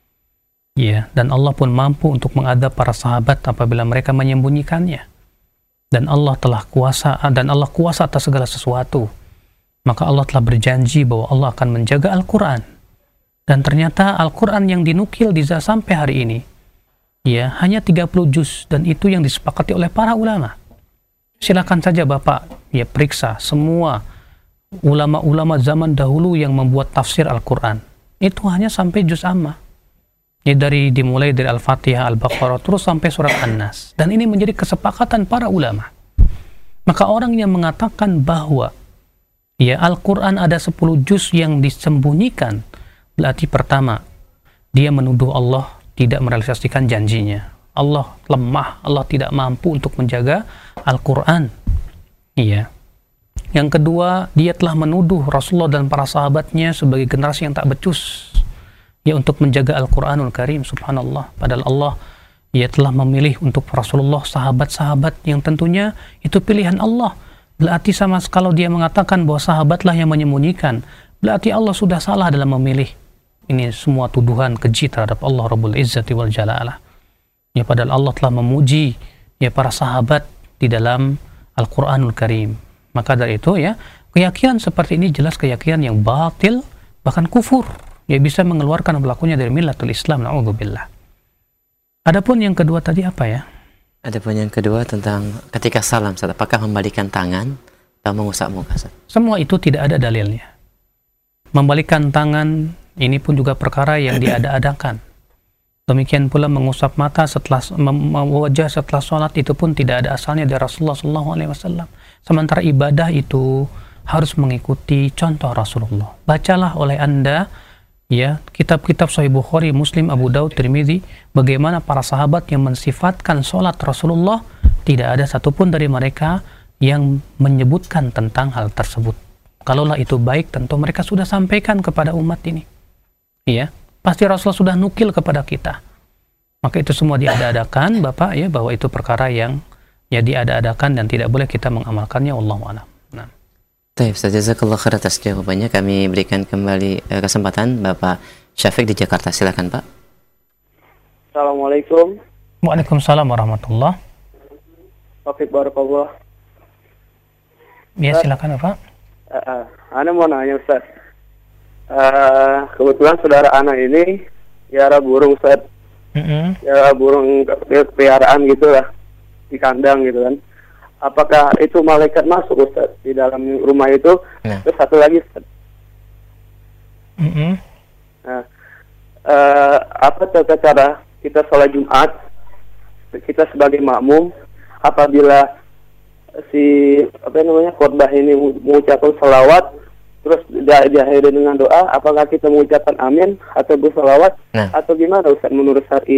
Ya, dan Allah pun mampu untuk mengadab para sahabat apabila mereka menyembunyikannya. Dan Allah telah kuasa dan Allah kuasa atas segala sesuatu. Maka Allah telah berjanji bahwa Allah akan menjaga Al-Quran. Dan ternyata Al-Quran yang dinukil di sampai hari ini, ya, hanya tiga puluh juz, dan itu yang disepakati oleh para ulama. Silakan saja Bapak, ya, periksa semua ulama-ulama zaman dahulu yang membuat tafsir Al-Quran. Itu hanya sampai juz amma. Ya, dari dimulai dari Al-Fatihah, Al-Baqarah, terus sampai surat An-Nas. Dan ini menjadi kesepakatan para ulama. Maka orang yang mengatakan bahwa ya Al-Quran ada sepuluh juz yang disembunyikan, berarti pertama, dia menuduh Allah tidak merealisasikan janjinya. Allah lemah, Allah tidak mampu untuk menjaga Al-Quran. Iya. Yang kedua, dia telah menuduh Rasulullah dan para sahabatnya sebagai generasi yang tak becus, ya, untuk menjaga Al-Quranul Karim, subhanallah. Padahal Allah, ya, telah memilih untuk Rasulullah sahabat-sahabat yang tentunya itu pilihan Allah. Berarti sama kalau dia mengatakan bahwa sahabatlah yang menyembunyikan, berarti Allah sudah salah dalam memilih. Ini semua tuduhan keji terhadap Allah Rabbul Izzati wal Jalalah. Ya, padahal Allah telah memuji, ya, para sahabat di dalam Al-Quranul Karim. Maka dari itu, ya, keyakinan seperti ini jelas keyakinan yang batil, bahkan kufur. Ya, bisa mengeluarkan pelakunya dari millatul Islam. Na'udzubillah. Adapun yang kedua tadi apa ya? Adapun yang kedua tentang ketika salam, apakah membalikan tangan atau mengusap muka? Semua itu tidak ada dalilnya. Membalikan tangan ini pun juga perkara yang diada-adakan. Demikian pula mengusap mata setelah wajah setelah sholat itu pun tidak ada asalnya dari Rasulullah shallallahu alaihi wasallam. Sementara ibadah itu harus mengikuti contoh Rasulullah. Bacalah oleh Anda, ya, kitab-kitab Sahih Bukhari, Muslim, Abu Daud, Tirmidzi, bagaimana para sahabat yang mensifatkan sholat Rasulullah, tidak ada satupun dari mereka yang menyebutkan tentang hal tersebut. Kalaulah itu baik, tentu mereka sudah sampaikan kepada umat ini. Iya, pasti Rasulullah sudah nukil kepada kita. Maka itu semua diada-adakan, Bapak, ya, bahwa itu perkara yang ya diada-adakan dan tidak boleh kita mengamalkannya. Wallahu a'lam. Nah. Baik, jazakallahu khair atas jawabannya. Kami berikan kembali eh, kesempatan Bapak Syafiq di Jakarta. Silakan, Pak. Assalamualaikum. Waalaikumsalam warahmatullahi wabarakatuh. Barakallah. Ya, silakan, Pak. Uh, uh, Ana mau nanya, Ustaz. Uh, kebetulan saudara Ana ini piara burung, Ustaz. Mm-hmm. Piara burung peliharaan gitu lah, di kandang gitu kan. Apakah itu malaikat masuk, Ustaz, di dalam rumah itu? Nah. Terus satu lagi, Ustaz. Mm-hmm. Nah, uh, apa tata cara kita sholat Jumat, kita sebagai makmum, apabila si apa namanya khotbah ini mengucapkan salawat, terus diakhiri dengan doa, apakah kita mengucapkan amin atau bersalawat, nah, atau gimana Ustaz menurut syar'i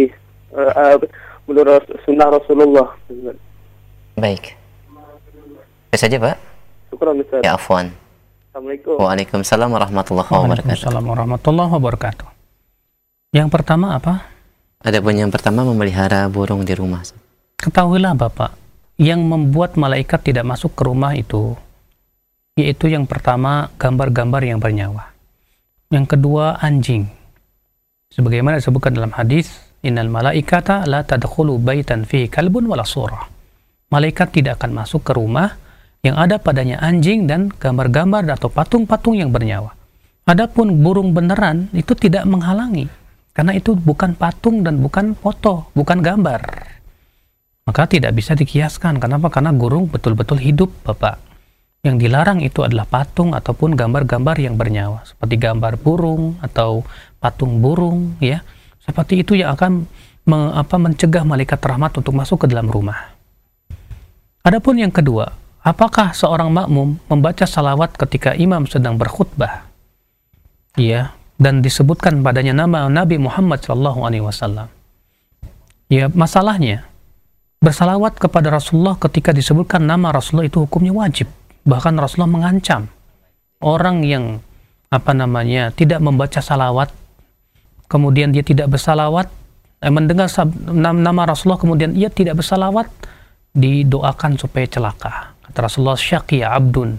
uh, uh, menurut sunnah Rasulullah. Baik. Bisa saja, Pak? Syukran, Ustaz. Ya, afwan. Assalamualaikum. Waalaikumsalam warahmatullahi wabarakatuh. Waalaikumsalam warahmatullahi wabarakatuh. Yang pertama apa? Adapun yang pertama memelihara burung di rumah. Ketahuilah Bapak, yang membuat malaikat tidak masuk ke rumah itu, yaitu yang pertama gambar-gambar yang bernyawa. Yang kedua anjing. Sebagaimana disebutkan dalam hadis, innal malaikata la tadkhulu baitan fihi kalbun wala surah. Malaikat tidak akan masuk ke rumah yang ada padanya anjing dan gambar-gambar atau patung-patung yang bernyawa. Adapun burung beneran itu tidak menghalangi, karena itu bukan patung dan bukan foto, bukan gambar. Maka tidak bisa dikiaskan. Kenapa? Karena burung betul-betul hidup, Bapak. Yang dilarang itu adalah patung ataupun gambar-gambar yang bernyawa, seperti gambar burung atau patung burung, ya. Seperti itu yang akan me, apa, mencegah malaikat rahmat untuk masuk ke dalam rumah. Adapun yang kedua, apakah seorang makmum membaca salawat ketika imam sedang berkhutbah? Ya, dan disebutkan padanya nama Nabi Muhammad shallallahu alaihi wasallam. Ya, masalahnya bersalawat kepada Rasulullah ketika disebutkan nama Rasulullah itu hukumnya wajib. Bahkan Rasulullah mengancam orang yang apa namanya tidak membaca salawat, kemudian dia tidak bersalawat, eh, mendengar nama Rasulullah kemudian ia tidak bersalawat, didoakan supaya celaka. Kata Rasulullah, syaqiya abdun,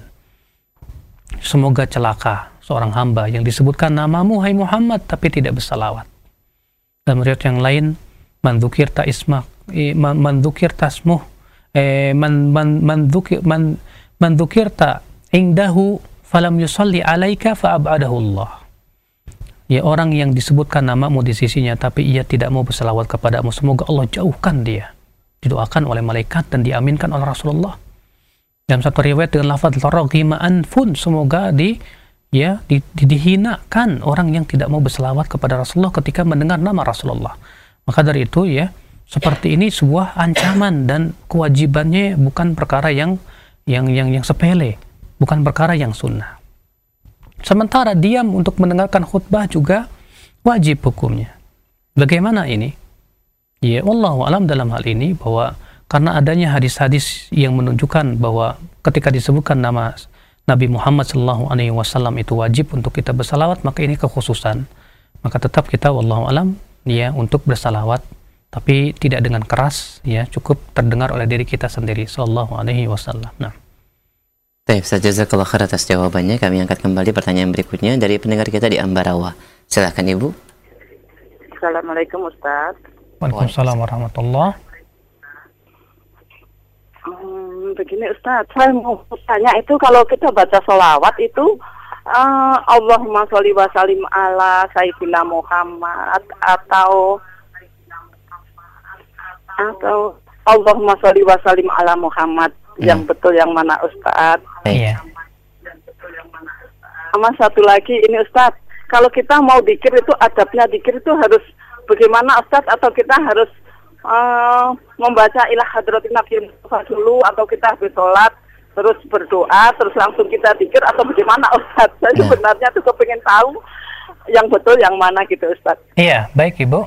semoga celaka seorang hamba yang disebutkan namamu hai Muhammad tapi tidak bersalawat. Dalam riwayat yang lain, man dzukirta ismak, eh, man, man dzukirta ismuh, eh, man man man dzukir man man dzukirta indahu falam yusalli alaika fa ab'adahu Allah. Ya, orang yang disebutkan namamu di sisinya tapi ia tidak mau bersalawat kepadamu, semoga Allah jauhkan dia. Didoakan oleh malaikat dan diaminkan oleh Rasulullah. Dalam satu riwayat dengan lafaz raghima anfun, semoga di ya di, di, dihinakan orang yang tidak mau berselawat kepada Rasulullah ketika mendengar nama Rasulullah. Maka dari itu ya, seperti ini sebuah ancaman dan kewajibannya bukan perkara yang yang yang yang sepele, bukan perkara yang sunnah. Sementara diam untuk mendengarkan khutbah juga wajib hukumnya. Bagaimana ini? Ya, wallahu alam dalam hal ini bahwa karena adanya hadis-hadis yang menunjukkan bahwa ketika disebutkan nama Nabi Muhammad shallallahu alaihi wasallam itu wajib untuk kita bersalawat, maka ini kekhususan. Maka tetap kita wallahu alam ya untuk bersalawat, tapi tidak dengan keras, ya, cukup terdengar oleh diri kita sendiri sallallahu alaihi wasallam. Nah. Baik, jazakallahu khair atas jawabannya. Kami angkat kembali pertanyaan berikutnya dari pendengar kita di Ambarawa. Silakan Ibu. Assalamualaikum Ustaz. Waalaikumsalam warahmatullahi. Hmm, begini Ustaz, saya mau tanya itu kalau kita baca sholawat itu uh, Allahumma sholli wa sallim ala Sayyidina Muhammad atau atau Allahumma sholli wa sallim ala Muhammad, hmm. yang betul yang mana Ustaz? Iya. Sama satu lagi ini Ustaz, kalau kita mau dikir itu adabnya dikir itu harus bagaimana Ustaz, atau kita harus uh, membaca ilah hadratin Nabi Mustafa dulu, atau kita habis sholat terus berdoa terus langsung kita dikir, atau bagaimana Ustaz? Saya nah. sebenarnya tuh kepingin tahu yang betul yang mana gitu Ustaz. Iya, baik Ibu.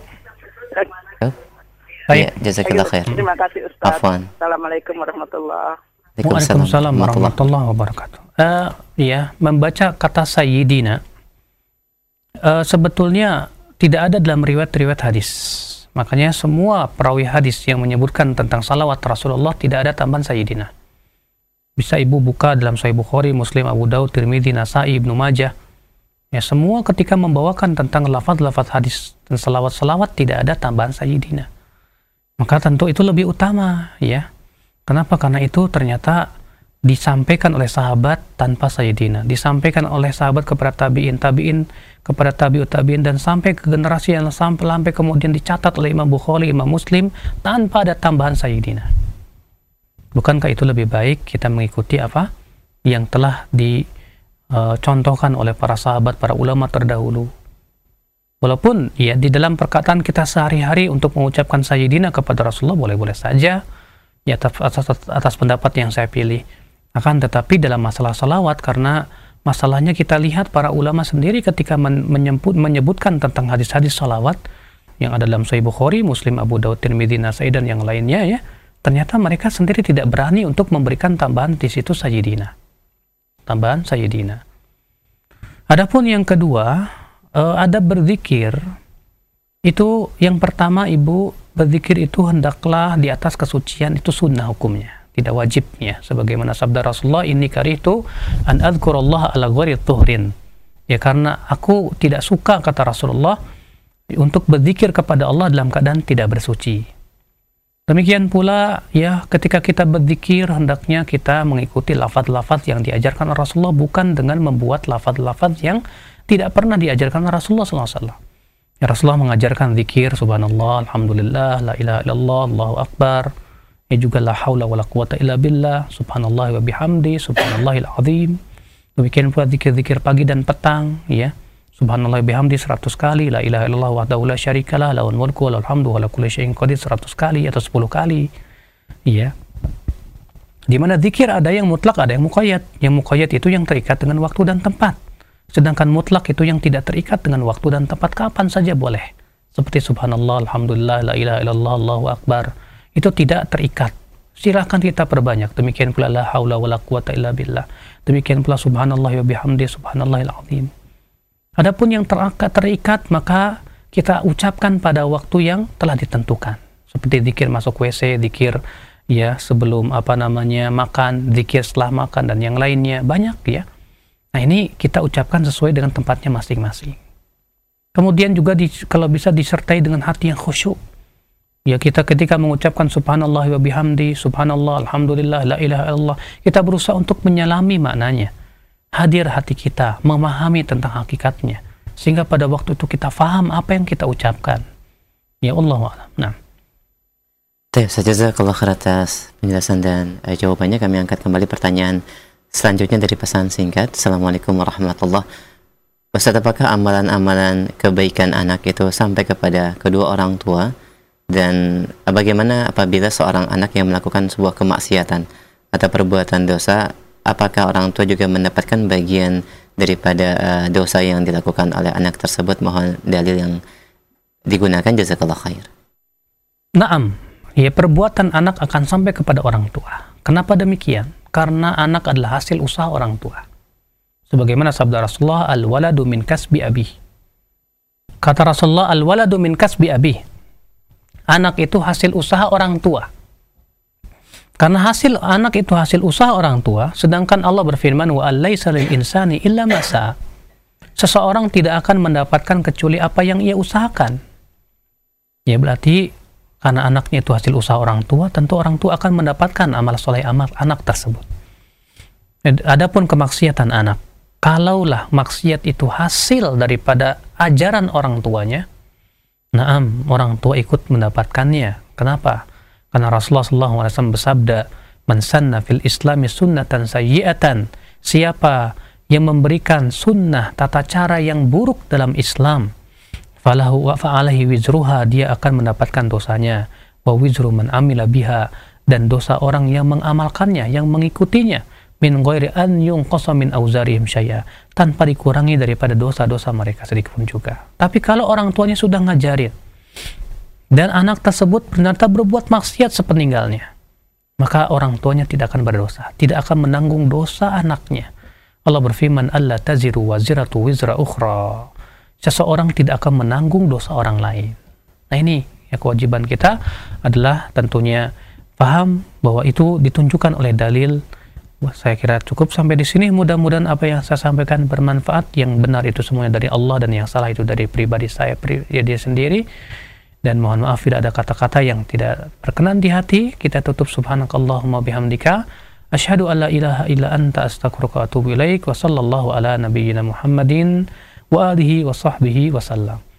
Baik, jazakallah khair. Terima kasih Ustaz. Afwan. Assalamualaikum warahmatullahi wabarakatuh. Waalaikumsalam warahmatullahi wabarakatuh. Uh, ya, membaca kata Sayyidina uh, sebetulnya tidak ada dalam riwayat-riwayat hadis. Makanya semua perawi hadis yang menyebutkan tentang salawat Rasulullah tidak ada tambahan Sayyidina. Bisa Ibu buka dalam Sahih Bukhari, Muslim, Abu Daud, Tirmidzi, Nasai, Ibnu Majah. Ya, semua ketika membawakan tentang lafaz-lafaz hadis dan salawat-salawat tidak ada tambahan Sayyidina. Maka tentu itu lebih utama, ya. Kenapa? Karena itu ternyata disampaikan oleh sahabat tanpa Sayyidina, disampaikan oleh sahabat kepada tabi'in, tabi'in kepada tabi'ut tabi'in, dan sampai ke generasi yang sampai, sampai kemudian dicatat oleh Imam Bukhari, Imam Muslim tanpa ada tambahan Sayyidina. Bukankah itu lebih baik kita mengikuti apa yang telah dicontohkan uh, oleh para sahabat, para ulama terdahulu? Walaupun ya di dalam perkataan kita sehari-hari untuk mengucapkan Sayyidina kepada Rasulullah boleh-boleh saja, ya atas, atas, atas pendapat yang saya pilih. Akan tetapi dalam masalah salawat, karena masalahnya kita lihat para ulama sendiri ketika men menyebut, menyebutkan tentang hadis-hadis salawat, yang ada dalam Sahih Bukhari, Muslim, Abu Dawud, Tirmidzi, Nasai dan yang lainnya ya, ternyata mereka sendiri tidak berani untuk memberikan tambahan di situ sayyidina. Tambahan sayyidina. Adapun yang kedua, uh, ada berzikir. Itu yang pertama, Ibu, berzikir itu hendaklah di atas kesucian, itu sunnah hukumnya, tidak wajibnya. Sebagaimana sabda Rasulullah, inni karihtu an adzkurallaha ala ghairi tuhrin. Ya, karena aku tidak suka, kata Rasulullah, untuk berzikir kepada Allah dalam keadaan tidak bersuci. Demikian pula ya, ketika kita berzikir hendaknya kita mengikuti lafaz-lafaz yang diajarkan Rasulullah, bukan dengan membuat lafaz-lafaz yang tidak pernah diajarkan Rasulullah sallallahu alaihi wasallam. Ya, Rasulullah mengajarkan zikir subhanallah, alhamdulillah, la ilaha illallah, Allahu akbar. Ya juga la haula wala quwata illa billah, subhanallah wa bihamdi, subhanallahil azim. Demikian pula zikir-zikir pagi dan petang ya. Subhanallah bihamdi seratus kali, la ilaha illallah wahdahu la syarikalah, lahul mulku wa lahul hamdu wa ala kulli syai'in qadir seratus kali atau sepuluh kali. Iya. Di mana zikir ada yang mutlak, ada yang muqayyad. Yang muqayyad itu yang terikat dengan waktu dan tempat. Sedangkan mutlak itu yang tidak terikat dengan waktu dan tempat, kapan saja boleh. Seperti subhanallah, alhamdulillah, la ilaha illallah, Allahu akbar. Itu tidak terikat. Silahkan kita perbanyak. Demikian pula la haula wala quwata illa billah. Demikian pula subhanallah wa bihamdi, subhanallahil azim. Adapun yang terikat, terikat maka kita ucapkan pada waktu yang telah ditentukan. Seperti zikir masuk W C, zikir ya sebelum apa namanya makan, zikir setelah makan dan yang lainnya banyak ya. Nah, ini kita ucapkan sesuai dengan tempatnya masing-masing. Kemudian juga di, kalau bisa disertai dengan hati yang khusyuk. Ya, kita ketika mengucapkan subhanallah wa bihamdi, subhanallah, alhamdulillah, la ilaha illallah, kita berusaha untuk menyelami maknanya. Hadir hati kita, memahami tentang hakikatnya, sehingga pada waktu itu kita faham apa yang kita ucapkan. Ya Allah a'lam. Nah. Baik, jazakallahu khair atas penjelasan dan uh, jawabannya. Kami angkat kembali pertanyaan selanjutnya dari pesan singkat. Assalamualaikum warahmatullahi wabarakatuh. Ustaz, apakah amalan-amalan kebaikan anak itu sampai kepada kedua orang tua? Dan uh, bagaimana apabila seorang anak yang melakukan sebuah kemaksiatan atau perbuatan dosa, apakah orang tua juga mendapatkan bagian daripada uh, dosa yang dilakukan oleh anak tersebut? Mohon dalil yang digunakan, jazakallah khair. Naam, ya, perbuatan anak akan sampai kepada orang tua. Kenapa demikian? Karena anak adalah hasil usaha orang tua. Sebagaimana sabda Rasulullah, al-waladu min kasbi abih. Kata Rasulullah, al-waladu min kasbi abih. Anak itu hasil usaha orang tua. Karena hasil anak itu hasil usaha orang tua, sedangkan Allah berfirman, wa allaisa lil insani illa ma sa'a. Seseorang tidak akan mendapatkan kecuali apa yang ia usahakan. Ya, berarti karena anaknya itu hasil usaha orang tua, tentu orang tua akan mendapatkan amal soleh amal anak tersebut. Adapun kemaksiatan anak, kalaulah maksiat itu hasil daripada ajaran orang tuanya, naam, orang tua ikut mendapatkannya. Kenapa? Karena Rasulullah shallallahu alaihi wasallam bersabda, man sanna fil islami sunnatan sayyi'atan, siapa yang memberikan sunnah tata cara yang buruk dalam Islam, falahu wa fa'alaihi wizruha, dia akan mendapatkan dosanya, wa wizru man amila biha, dan dosa orang yang mengamalkannya, yang mengikutinya, min ghairi an yunqasa min auzarihim syai'a, tanpa dikurangi daripada dosa-dosa mereka sedikit pun juga. Tapi kalau orang tuanya sudah ngajarin dan anak tersebut ternyata berbuat maksiat sepeninggalnya, maka orang tuanya tidak akan berdosa, tidak akan menanggung dosa anaknya. Allah berfirman, alla taziru waziratu wizra ukhra. Seseorang tidak akan menanggung dosa orang lain. Nah, ini ya, kewajiban kita adalah tentunya paham bahwa itu ditunjukkan oleh dalil. Wah, saya kira cukup sampai di sini. Mudah-mudahan apa yang saya sampaikan bermanfaat. Yang benar itu semuanya dari Allah dan yang salah itu dari pribadi saya, pribadi dia sendiri. Dan mohon maaf bila ada kata-kata yang tidak berkenan di hati. Kita tutup subhanakallahumma bihamdika, asyhadu an la ilaha illa anta, astaghfiruka wa atubu ilaik, wa sallallahu ala nabiyyina Muhammadin wa alihi wa sahbihi wa sallam.